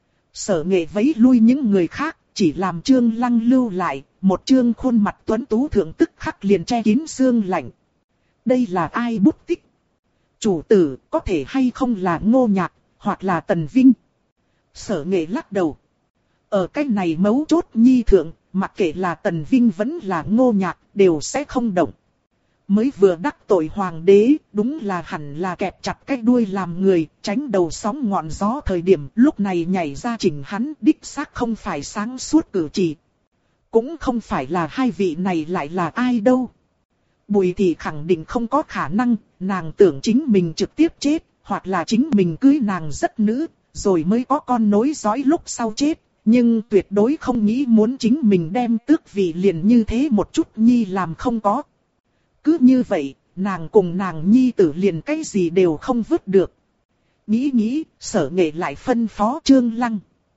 Sở Nghệ vẫy lui những người khác, chỉ làm Trương Lăng lưu lại, một trương khuôn mặt tuấn tú thượng tức khắc liền che kín xương lạnh. Đây là ai bút tích? Chủ tử, có thể hay không là Ngô Nhạc, hoặc là Tần Vinh? Sở Nghệ lắc đầu. Ở cái này mấu chốt nhi thượng, mặc kệ là Tần Vinh vẫn là Ngô Nhạc, đều sẽ không động. Mới vừa đắc tội hoàng đế, đúng là hẳn là kẹp chặt cái đuôi làm người, tránh đầu sóng ngọn gió thời điểm lúc này nhảy ra chỉnh hắn, đích xác không phải sáng suốt cử chỉ. Cũng không phải là hai vị này lại là ai đâu. Bùi Thị khẳng định không có khả năng, nàng tưởng chính mình trực tiếp chết, hoặc là chính mình cưới nàng rất nữ, rồi mới có con nối dõi lúc sau chết. Nhưng tuyệt đối không nghĩ muốn chính mình đem tước vị liền như thế một chút nhi làm không có. Cứ như vậy, nàng cùng nàng nhi tử liền cái gì đều không vứt được. Nghĩ, Sở Nghệ lại phân phó Trương Lăng.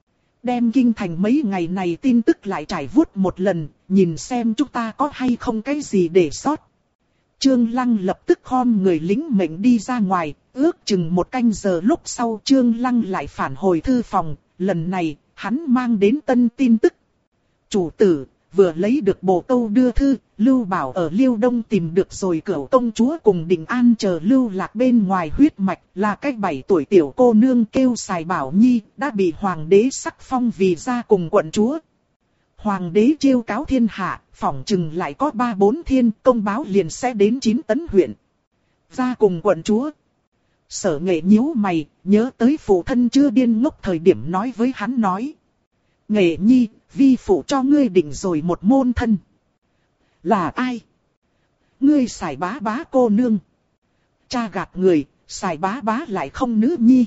Đem kinh thành mấy ngày này tin tức lại trải vuốt một lần, nhìn xem chúng ta có hay không cái gì để sót. Trương Lăng lập tức khom người lính mệnh đi ra ngoài, ước chừng một canh giờ lúc sau Trương Lăng lại phản hồi thư phòng, lần này hắn mang đến tân tin tức. Chủ tử, vừa lấy được bồ câu đưa thư, Lưu Bảo ở Liêu Đông tìm được rồi Cửu công chúa cùng Đình An chờ Lưu Lạc bên ngoài huyết mạch, là cái 7 tuổi tiểu cô nương kêu Sài Bảo Nhi, đã bị hoàng đế sắc phong vì gia cùng quận chúa. Hoàng đế chiêu cáo thiên hạ, phỏng chừng lại có 3-4 thiên, công báo liền sẽ đến 9 tấn huyện. Gia cùng quận chúa. Sở Nghệ nhíu mày, nhớ tới phụ thân chưa điên ngốc thời điểm nói với hắn nói. Nghệ nhi, vi phụ cho ngươi định rồi một môn thân. Là ai? Ngươi Sài Bá Bá cô nương. Cha gạt người, Sài Bá Bá lại không nữ nhi.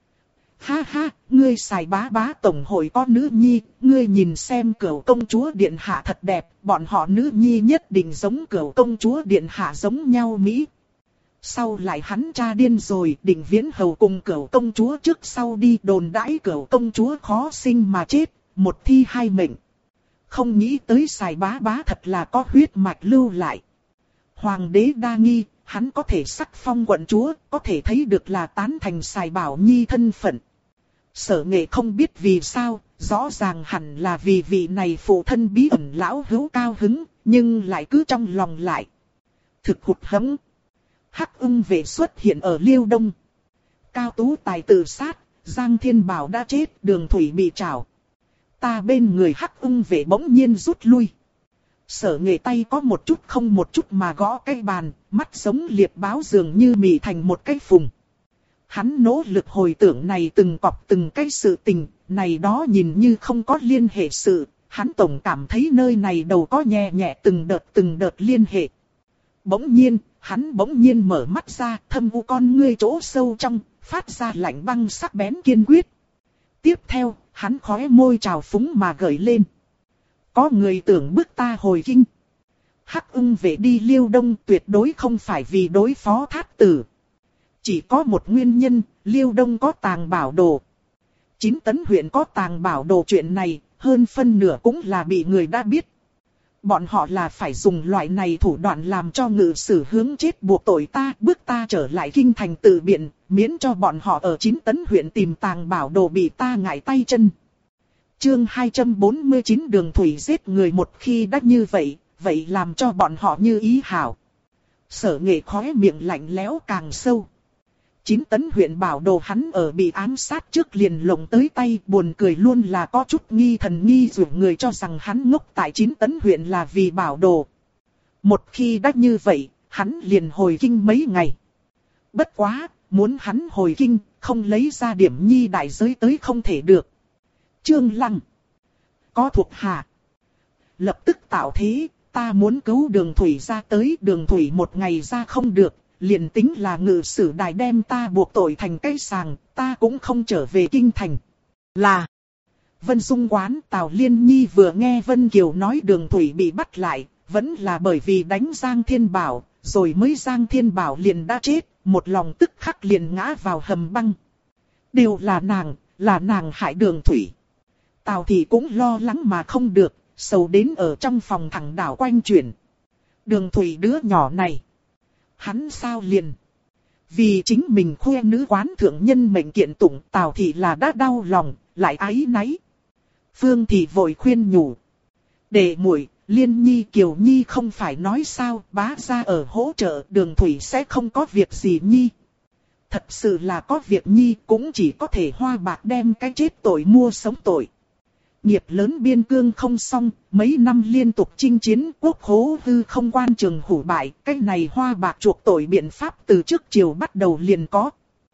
Ha ha, ngươi Sài Bá Bá tổng hội có nữ nhi, ngươi nhìn xem Cửu công chúa điện hạ thật đẹp, bọn họ nữ nhi nhất định giống Cửu công chúa điện hạ giống nhau Mỹ. Sau lại hắn cha điên rồi, Định Viễn Hầu cùng Cửu công chúa trước sau đi đồn đãi Cửu công chúa khó sinh mà chết, một thi hai mệnh. Không nghĩ tới Sài Bá Bá thật là có huyết mạch lưu lại. Hoàng đế đa nghi, hắn có thể sắc phong quận chúa, có thể thấy được là tán thành Sài Bảo Nhi thân phận. Sở Nghệ không biết vì sao, rõ ràng hẳn là vì vị này phụ thân bí ẩn lão hữu cao hứng, nhưng lại cứ trong lòng lại. Thực hụt hẫng. Hắc Ưng vệ xuất hiện ở Liêu Đông. Cao Tú Tài tự sát, Giang Thiên Bảo đã chết, Đường Thủy bị trảo. Ta bên người Hắc Ưng vệ bỗng nhiên rút lui. Sở Nghệ tay có một chút không một chút mà gõ cái bàn, mắt giống liệp báo dường như mị thành một cái phùng. Hắn nỗ lực hồi tưởng này từng cọp từng cái sự tình, này đó nhìn như không có liên hệ sự, hắn tổng cảm thấy nơi này đầu có nhẹ nhẹ từng đợt liên hệ. Hắn bỗng nhiên mở mắt ra, thâm u con ngươi chỗ sâu trong, phát ra lạnh băng sắc bén kiên quyết. Tiếp theo, hắn khóe môi trào phúng mà gợi lên. Có người tưởng bức ta hồi kinh. Hắc Ưng về đi Liêu Đông tuyệt đối không phải vì đối phó Thát Tử. Chỉ có một nguyên nhân, Liêu Đông có tàng bảo đồ. 9 Tấn huyện có tàng bảo đồ chuyện này, hơn phân nửa cũng là bị người đã biết. Bọn họ là phải dùng loại này thủ đoạn làm cho ngự sử hướng chết buộc tội ta, bước ta trở lại kinh thành tự biện, miễn cho bọn họ ở 9 Tấn huyện tìm tàng bảo đồ bị ta ngại tay chân. Chương 249 Đường Thủy giết người một khi đã như vậy, vậy làm cho bọn họ như ý hảo. Sở Nghệ khóe miệng lạnh lẽo càng sâu. 9 Tấn huyện bảo đồ hắn ở bị ám sát trước liền lộng tới tay, buồn cười luôn là có chút nghi thần nghi dụ người cho rằng hắn ngốc tại 9 Tấn huyện là vì bảo đồ. Một khi đã như vậy, hắn liền hồi kinh mấy ngày. Bất quá, muốn hắn hồi kinh, không lấy ra điểm nhi đại giới tới không thể được. Trương Lăng có thuộc hạ lập tức tạo thế, ta muốn cứu Đường Thủy ra tới, Đường Thủy một ngày ra không được. Liền tính là ngự sử đài đem ta buộc tội thành cái sàng, ta cũng không trở về kinh thành. Là Vân Dung quán Tào Liên Nhi vừa nghe Vân Kiều nói Đường Thủy bị bắt lại, vẫn là bởi vì đánh Giang Thiên Bảo, rồi mới Giang Thiên Bảo liền đã chết, một lòng tức khắc liền ngã vào hầm băng. Đều là nàng hại Đường Thủy. Tào thì cũng lo lắng mà không được, sầu đến ở trong phòng thẳng đảo quanh chuyển. Đường Thủy đứa nhỏ này. Hắn sao liền? Vì chính mình khoe nữ quán thượng nhân mệnh kiện tụng, Tào thị là đã đau lòng, lại áy náy. Phương thị vội khuyên nhủ. Đệ muội, Liên Nhi Kiều Nhi không phải nói sao, bá gia ở hỗ trợ, Đường Thủy sẽ không có việc gì Nhi. Thật sự là có việc Nhi, cũng chỉ có thể hoa bạc đem cái chết tội mua sống tội. Nghiệp lớn biên cương không xong, mấy năm liên tục chinh chiến, quốc hố hư không quan trường hủ bại, cái này hoa bạc chuộc tội biện pháp từ trước chiều bắt đầu liền có.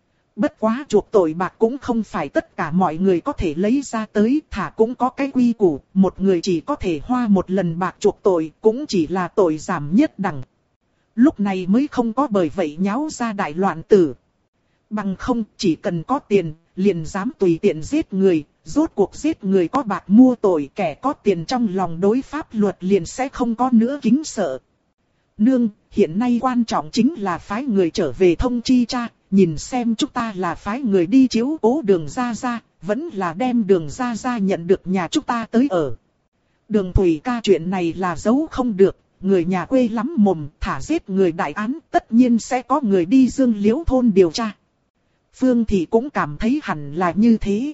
Bất quá chuộc tội bạc cũng không phải tất cả mọi người có thể lấy ra tới, thả cũng có cái quy củ, một người chỉ có thể hoa một lần bạc chuộc tội, cũng chỉ là tội giảm nhất đẳng. Lúc này mới không có bởi vậy nháo ra đại loạn tử. Bằng không, chỉ cần có tiền, liền dám tùy tiện giết người. Rốt cuộc giết người có bạc mua tội, kẻ có tiền trong lòng đối pháp luật liền sẽ không có nữa kính sợ. Nương, hiện nay quan trọng chính là phái người trở về thông chi cha, nhìn xem chúng ta là phái người đi chiếu cố Đường Gia Gia, vẫn là đem Đường Gia Gia nhận được nhà chúng ta tới ở. Đường Thủy ca chuyện này là giấu không được, người nhà quê lắm mồm, thả giết người đại án, tất nhiên sẽ có người đi Dương Liễu thôn điều tra. Phương Thị cũng cảm thấy hẳn là như thế.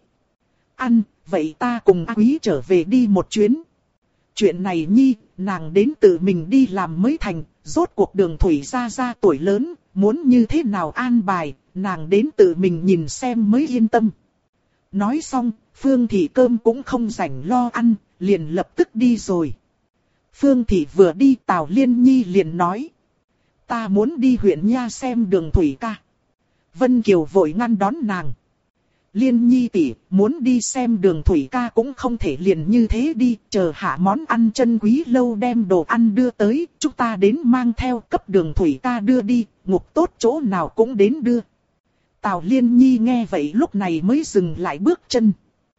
Vậy ta cùng A Quý trở về đi một chuyến. Chuyện này Nhi, nàng đến tự mình đi làm mới thành, rốt cuộc Đường Thủy ra tuổi lớn, muốn như thế nào an bài, nàng đến tự mình nhìn xem mới yên tâm. Nói xong, Phương Thị cơm cũng không rảnh lo ăn, liền lập tức đi rồi. Phương Thị vừa đi, Tào Liên Nhi liền nói. Ta muốn đi huyện Nha xem Đường Thủy ca. Vân Kiều vội ngăn đón nàng. Liên Nhi tỷ, muốn đi xem Đường Thủy ca cũng không thể liền như thế đi, chờ hạ món ăn chân quý lâu đem đồ ăn đưa tới, chúng ta đến mang theo cấp Đường Thủy ca đưa đi, ngục tốt chỗ nào cũng đến đưa. Tào Liên Nhi nghe vậy lúc này mới dừng lại bước chân.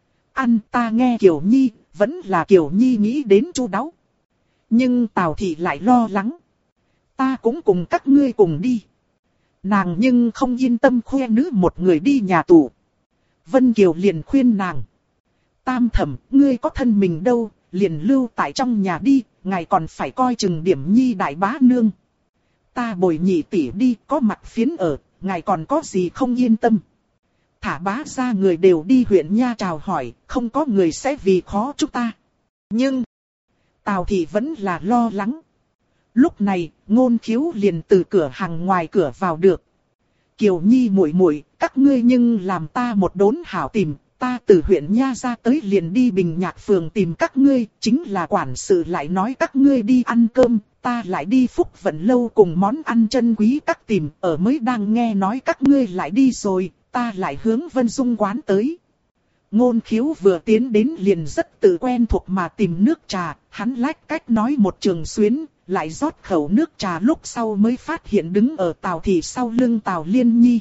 Ta nghe Kiều Nhi, vẫn là Kiều Nhi nghĩ đến chu đáo. Nhưng Tào Thị lại lo lắng. Ta cũng cùng các ngươi cùng đi. Nàng nhưng không yên tâm khoe nữ một người đi nhà tù. Vân Kiều liền khuyên nàng. Tam thẩm, ngươi có thân mình đâu, liền lưu tại trong nhà đi, ngài còn phải coi chừng điểm Nhi đại bá nương. Ta bồi nhị tỷ đi, có mặt phiến ở, ngài còn có gì không yên tâm. Thả bá ra người đều đi huyện Nha chào hỏi, không có người sẽ vì khó chúng ta. Nhưng, Tào Thị vẫn là lo lắng. Lúc này, Ngôn Khiếu liền từ cửa hàng ngoài cửa vào được. Kiều Nhi muội muội, các ngươi nhưng làm ta một đốn hảo tìm, ta từ huyện Nha ra tới liền đi Bình Nhạc phường tìm các ngươi, chính là quản sự lại nói các ngươi đi ăn cơm, ta lại đi Phúc Vận lâu cùng món ăn chân quý các tìm, ở mới đang nghe nói các ngươi lại đi rồi, ta lại hướng Vân Dung quán tới. Ngôn Khiếu vừa tiến đến liền rất tự quen thuộc mà tìm nước trà, hắn lách cách nói một trường xuyến, lại rót khẩu nước trà lúc sau mới phát hiện đứng ở Tào Thị sau lưng Tào Liên Nhi.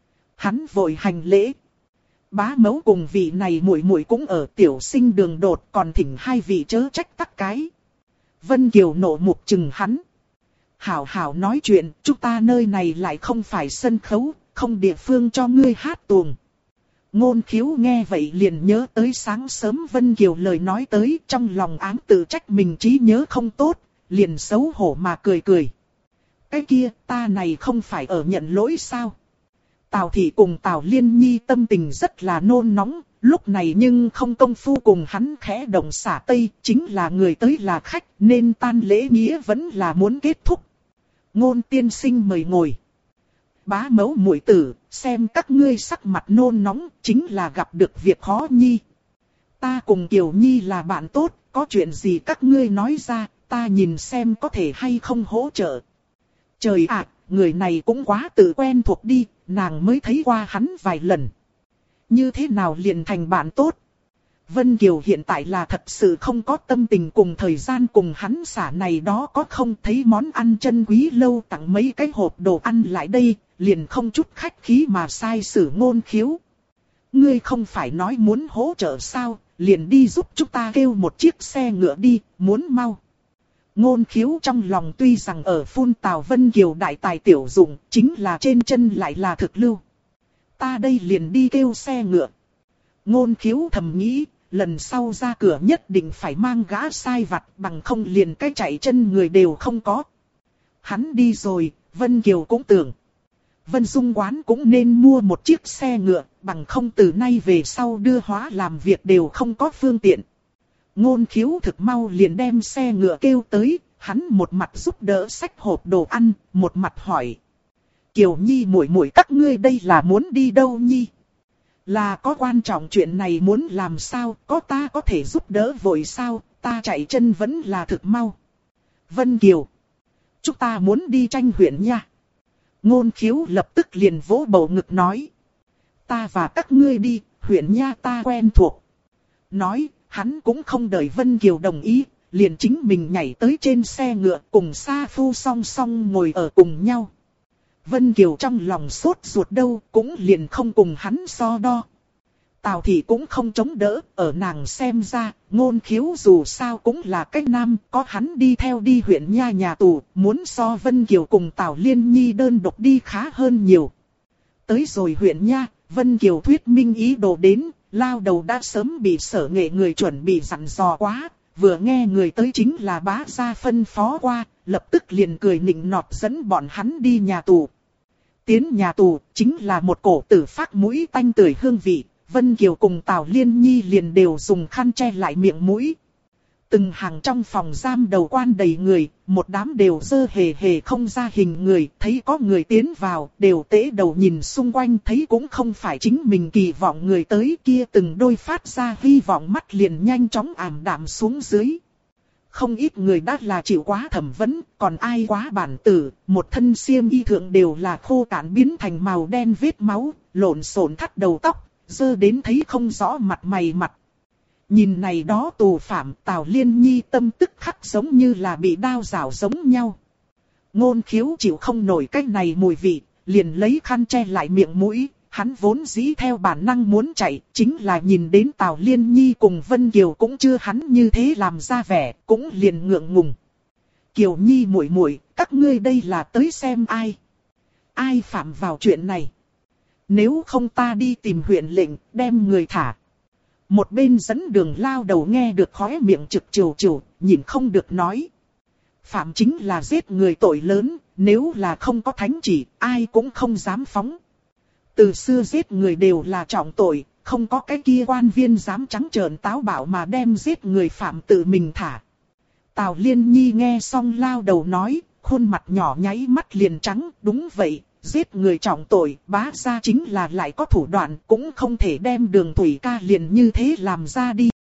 Hắn vội hành lễ. Bá mẫu cùng vị này muội muội cũng ở tiểu sinh đường đột, còn thỉnh hai vị chớ trách tắc cái. Vân Kiều nộ mục chừng hắn. Hảo hảo nói chuyện, chúng ta nơi này lại không phải sân khấu, không địa phương cho ngươi hát tuồng. Ngôn Khiếu nghe vậy liền nhớ tới sáng sớm Vân Kiều lời nói tới, trong lòng ám tự trách mình trí nhớ không tốt, liền xấu hổ mà cười cười. Cái kia, ta này không phải ở nhận lỗi sao? Tào Thị cùng Tào Liên Nhi tâm tình rất là nôn nóng, lúc này nhưng không công phu cùng hắn khẽ động xả tây, chính là người tới là khách, nên tan lễ nghĩa vẫn là muốn kết thúc. Ngôn tiên sinh mời ngồi. Bá mẫu muội tử, xem các ngươi sắc mặt nôn nóng, chính là gặp được việc khó nhi. Ta cùng Kiều Nhi là bạn tốt, có chuyện gì các ngươi nói ra, ta nhìn xem có thể hay không hỗ trợ. Trời ạ, người này cũng quá tự quen thuộc đi, nàng mới thấy qua hắn vài lần. Như thế nào liền thành bạn tốt? Vân Kiều hiện tại là thật sự không có tâm tình cùng thời gian cùng hắn xả này đó, có không thấy món ăn chân quý lâu tặng mấy cái hộp đồ ăn lại đây, liền không chút khách khí mà sai sử Ngôn Khiếu. Ngươi không phải nói muốn hỗ trợ sao, liền đi giúp chúng ta kêu một chiếc xe ngựa đi, muốn mau. Ngôn Khiếu trong lòng tuy rằng ở phun Tào Vân Kiều đại tài tiểu dụng, chính là trên chân lại là thực lưu. Ta đây liền đi kêu xe ngựa. Ngôn Khiếu thầm nghĩ, lần sau ra cửa nhất định phải mang gã sai vặt, bằng không liền cái chạy chân người đều không có. Hắn đi rồi, Vân Kiều cũng tưởng. Vân Dung quán cũng nên mua một chiếc xe ngựa, bằng không từ nay về sau đưa hóa làm việc đều không có phương tiện. Ngôn Khiếu thực mau liền đem xe ngựa kêu tới, hắn một mặt giúp đỡ xách hộp đồ ăn, một mặt hỏi. Kiều Nhi muội muội các ngươi đây là muốn đi đâu Nhi? Là có quan trọng chuyện này muốn làm sao, có ta có thể giúp đỡ vội sao, ta chạy chân vẫn là thực mau. Vân Kiều, chúng ta muốn đi tranh huyện nha. Ngôn Khiếu lập tức liền vỗ bầu ngực nói. Ta và các ngươi đi, huyện nha ta quen thuộc. Nói, hắn cũng không đợi Vân Kiều đồng ý, liền chính mình nhảy tới trên xe ngựa cùng Sa Phu song song ngồi ở cùng nhau. Vân Kiều trong lòng sốt ruột đâu, cũng liền không cùng hắn so đo. Tào Thị cũng không chống đỡ, ở nàng xem ra, Ngôn Khiếu dù sao cũng là cách nam, có hắn đi theo đi huyện nha nhà tù, muốn so Vân Kiều cùng Tào Liên Nhi đơn độc đi khá hơn nhiều. Tới rồi huyện nha, Vân Kiều thuyết minh ý đồ đến, lao đầu đã sớm bị Sở Nghệ người chuẩn bị dặn dò quá, vừa nghe người tới chính là bá gia phân phó qua, lập tức liền cười nịnh nọt dẫn bọn hắn đi nhà tù. Tiến nhà tù chính là một cổ tử phát mũi tanh tưởi hương vị, Vân Kiều cùng Tào Liên Nhi liền đều dùng khăn che lại miệng mũi. Từng hàng trong phòng giam đầu quan đầy người, một đám đều dơ hề hề không ra hình người, thấy có người tiến vào, đều tễ đầu nhìn xung quanh thấy cũng không phải chính mình kỳ vọng người tới kia, từng đôi phát ra hy vọng mắt liền nhanh chóng ảm đạm xuống dưới. Không ít người đã là chịu quá thẩm vấn, còn ai quá bản tử, một thân xiêm y thượng đều là khô cạn biến thành màu đen vết máu, lộn xộn thắt đầu tóc, dơ đến thấy không rõ mặt mày mặt. Nhìn này đó tù phạm, Tào Liên Nhi tâm tức khắc giống như là bị đao rảo giống nhau. Ngôn Khiếu chịu không nổi cái này mùi vị, liền lấy khăn che lại miệng mũi, hắn vốn dĩ theo bản năng muốn chạy, chính là nhìn đến Tào Liên Nhi cùng Vân Kiều cũng chưa hắn như thế làm ra vẻ, cũng liền ngượng ngùng. Kiều Nhi muội muội, các ngươi đây là tới xem ai? Ai phạm vào chuyện này? Nếu không ta đi tìm huyện lệnh, đem người thả. Một bên dẫn đường lao đầu nghe được khóe miệng trực trừ trừ, nhìn không được nói. Phạm chính là giết người tội lớn, nếu là không có thánh chỉ, ai cũng không dám phóng. Từ xưa giết người đều là trọng tội, không có cái kia quan viên dám trắng trợn táo bạo mà đem giết người phạm tự mình thả. Tào Liên Nhi nghe xong lao đầu nói, khuôn mặt nhỏ nháy mắt liền trắng, đúng vậy, giết người trọng tội, bá gia chính là lại có thủ đoạn, cũng không thể đem Đường Thủy ca liền như thế làm ra đi.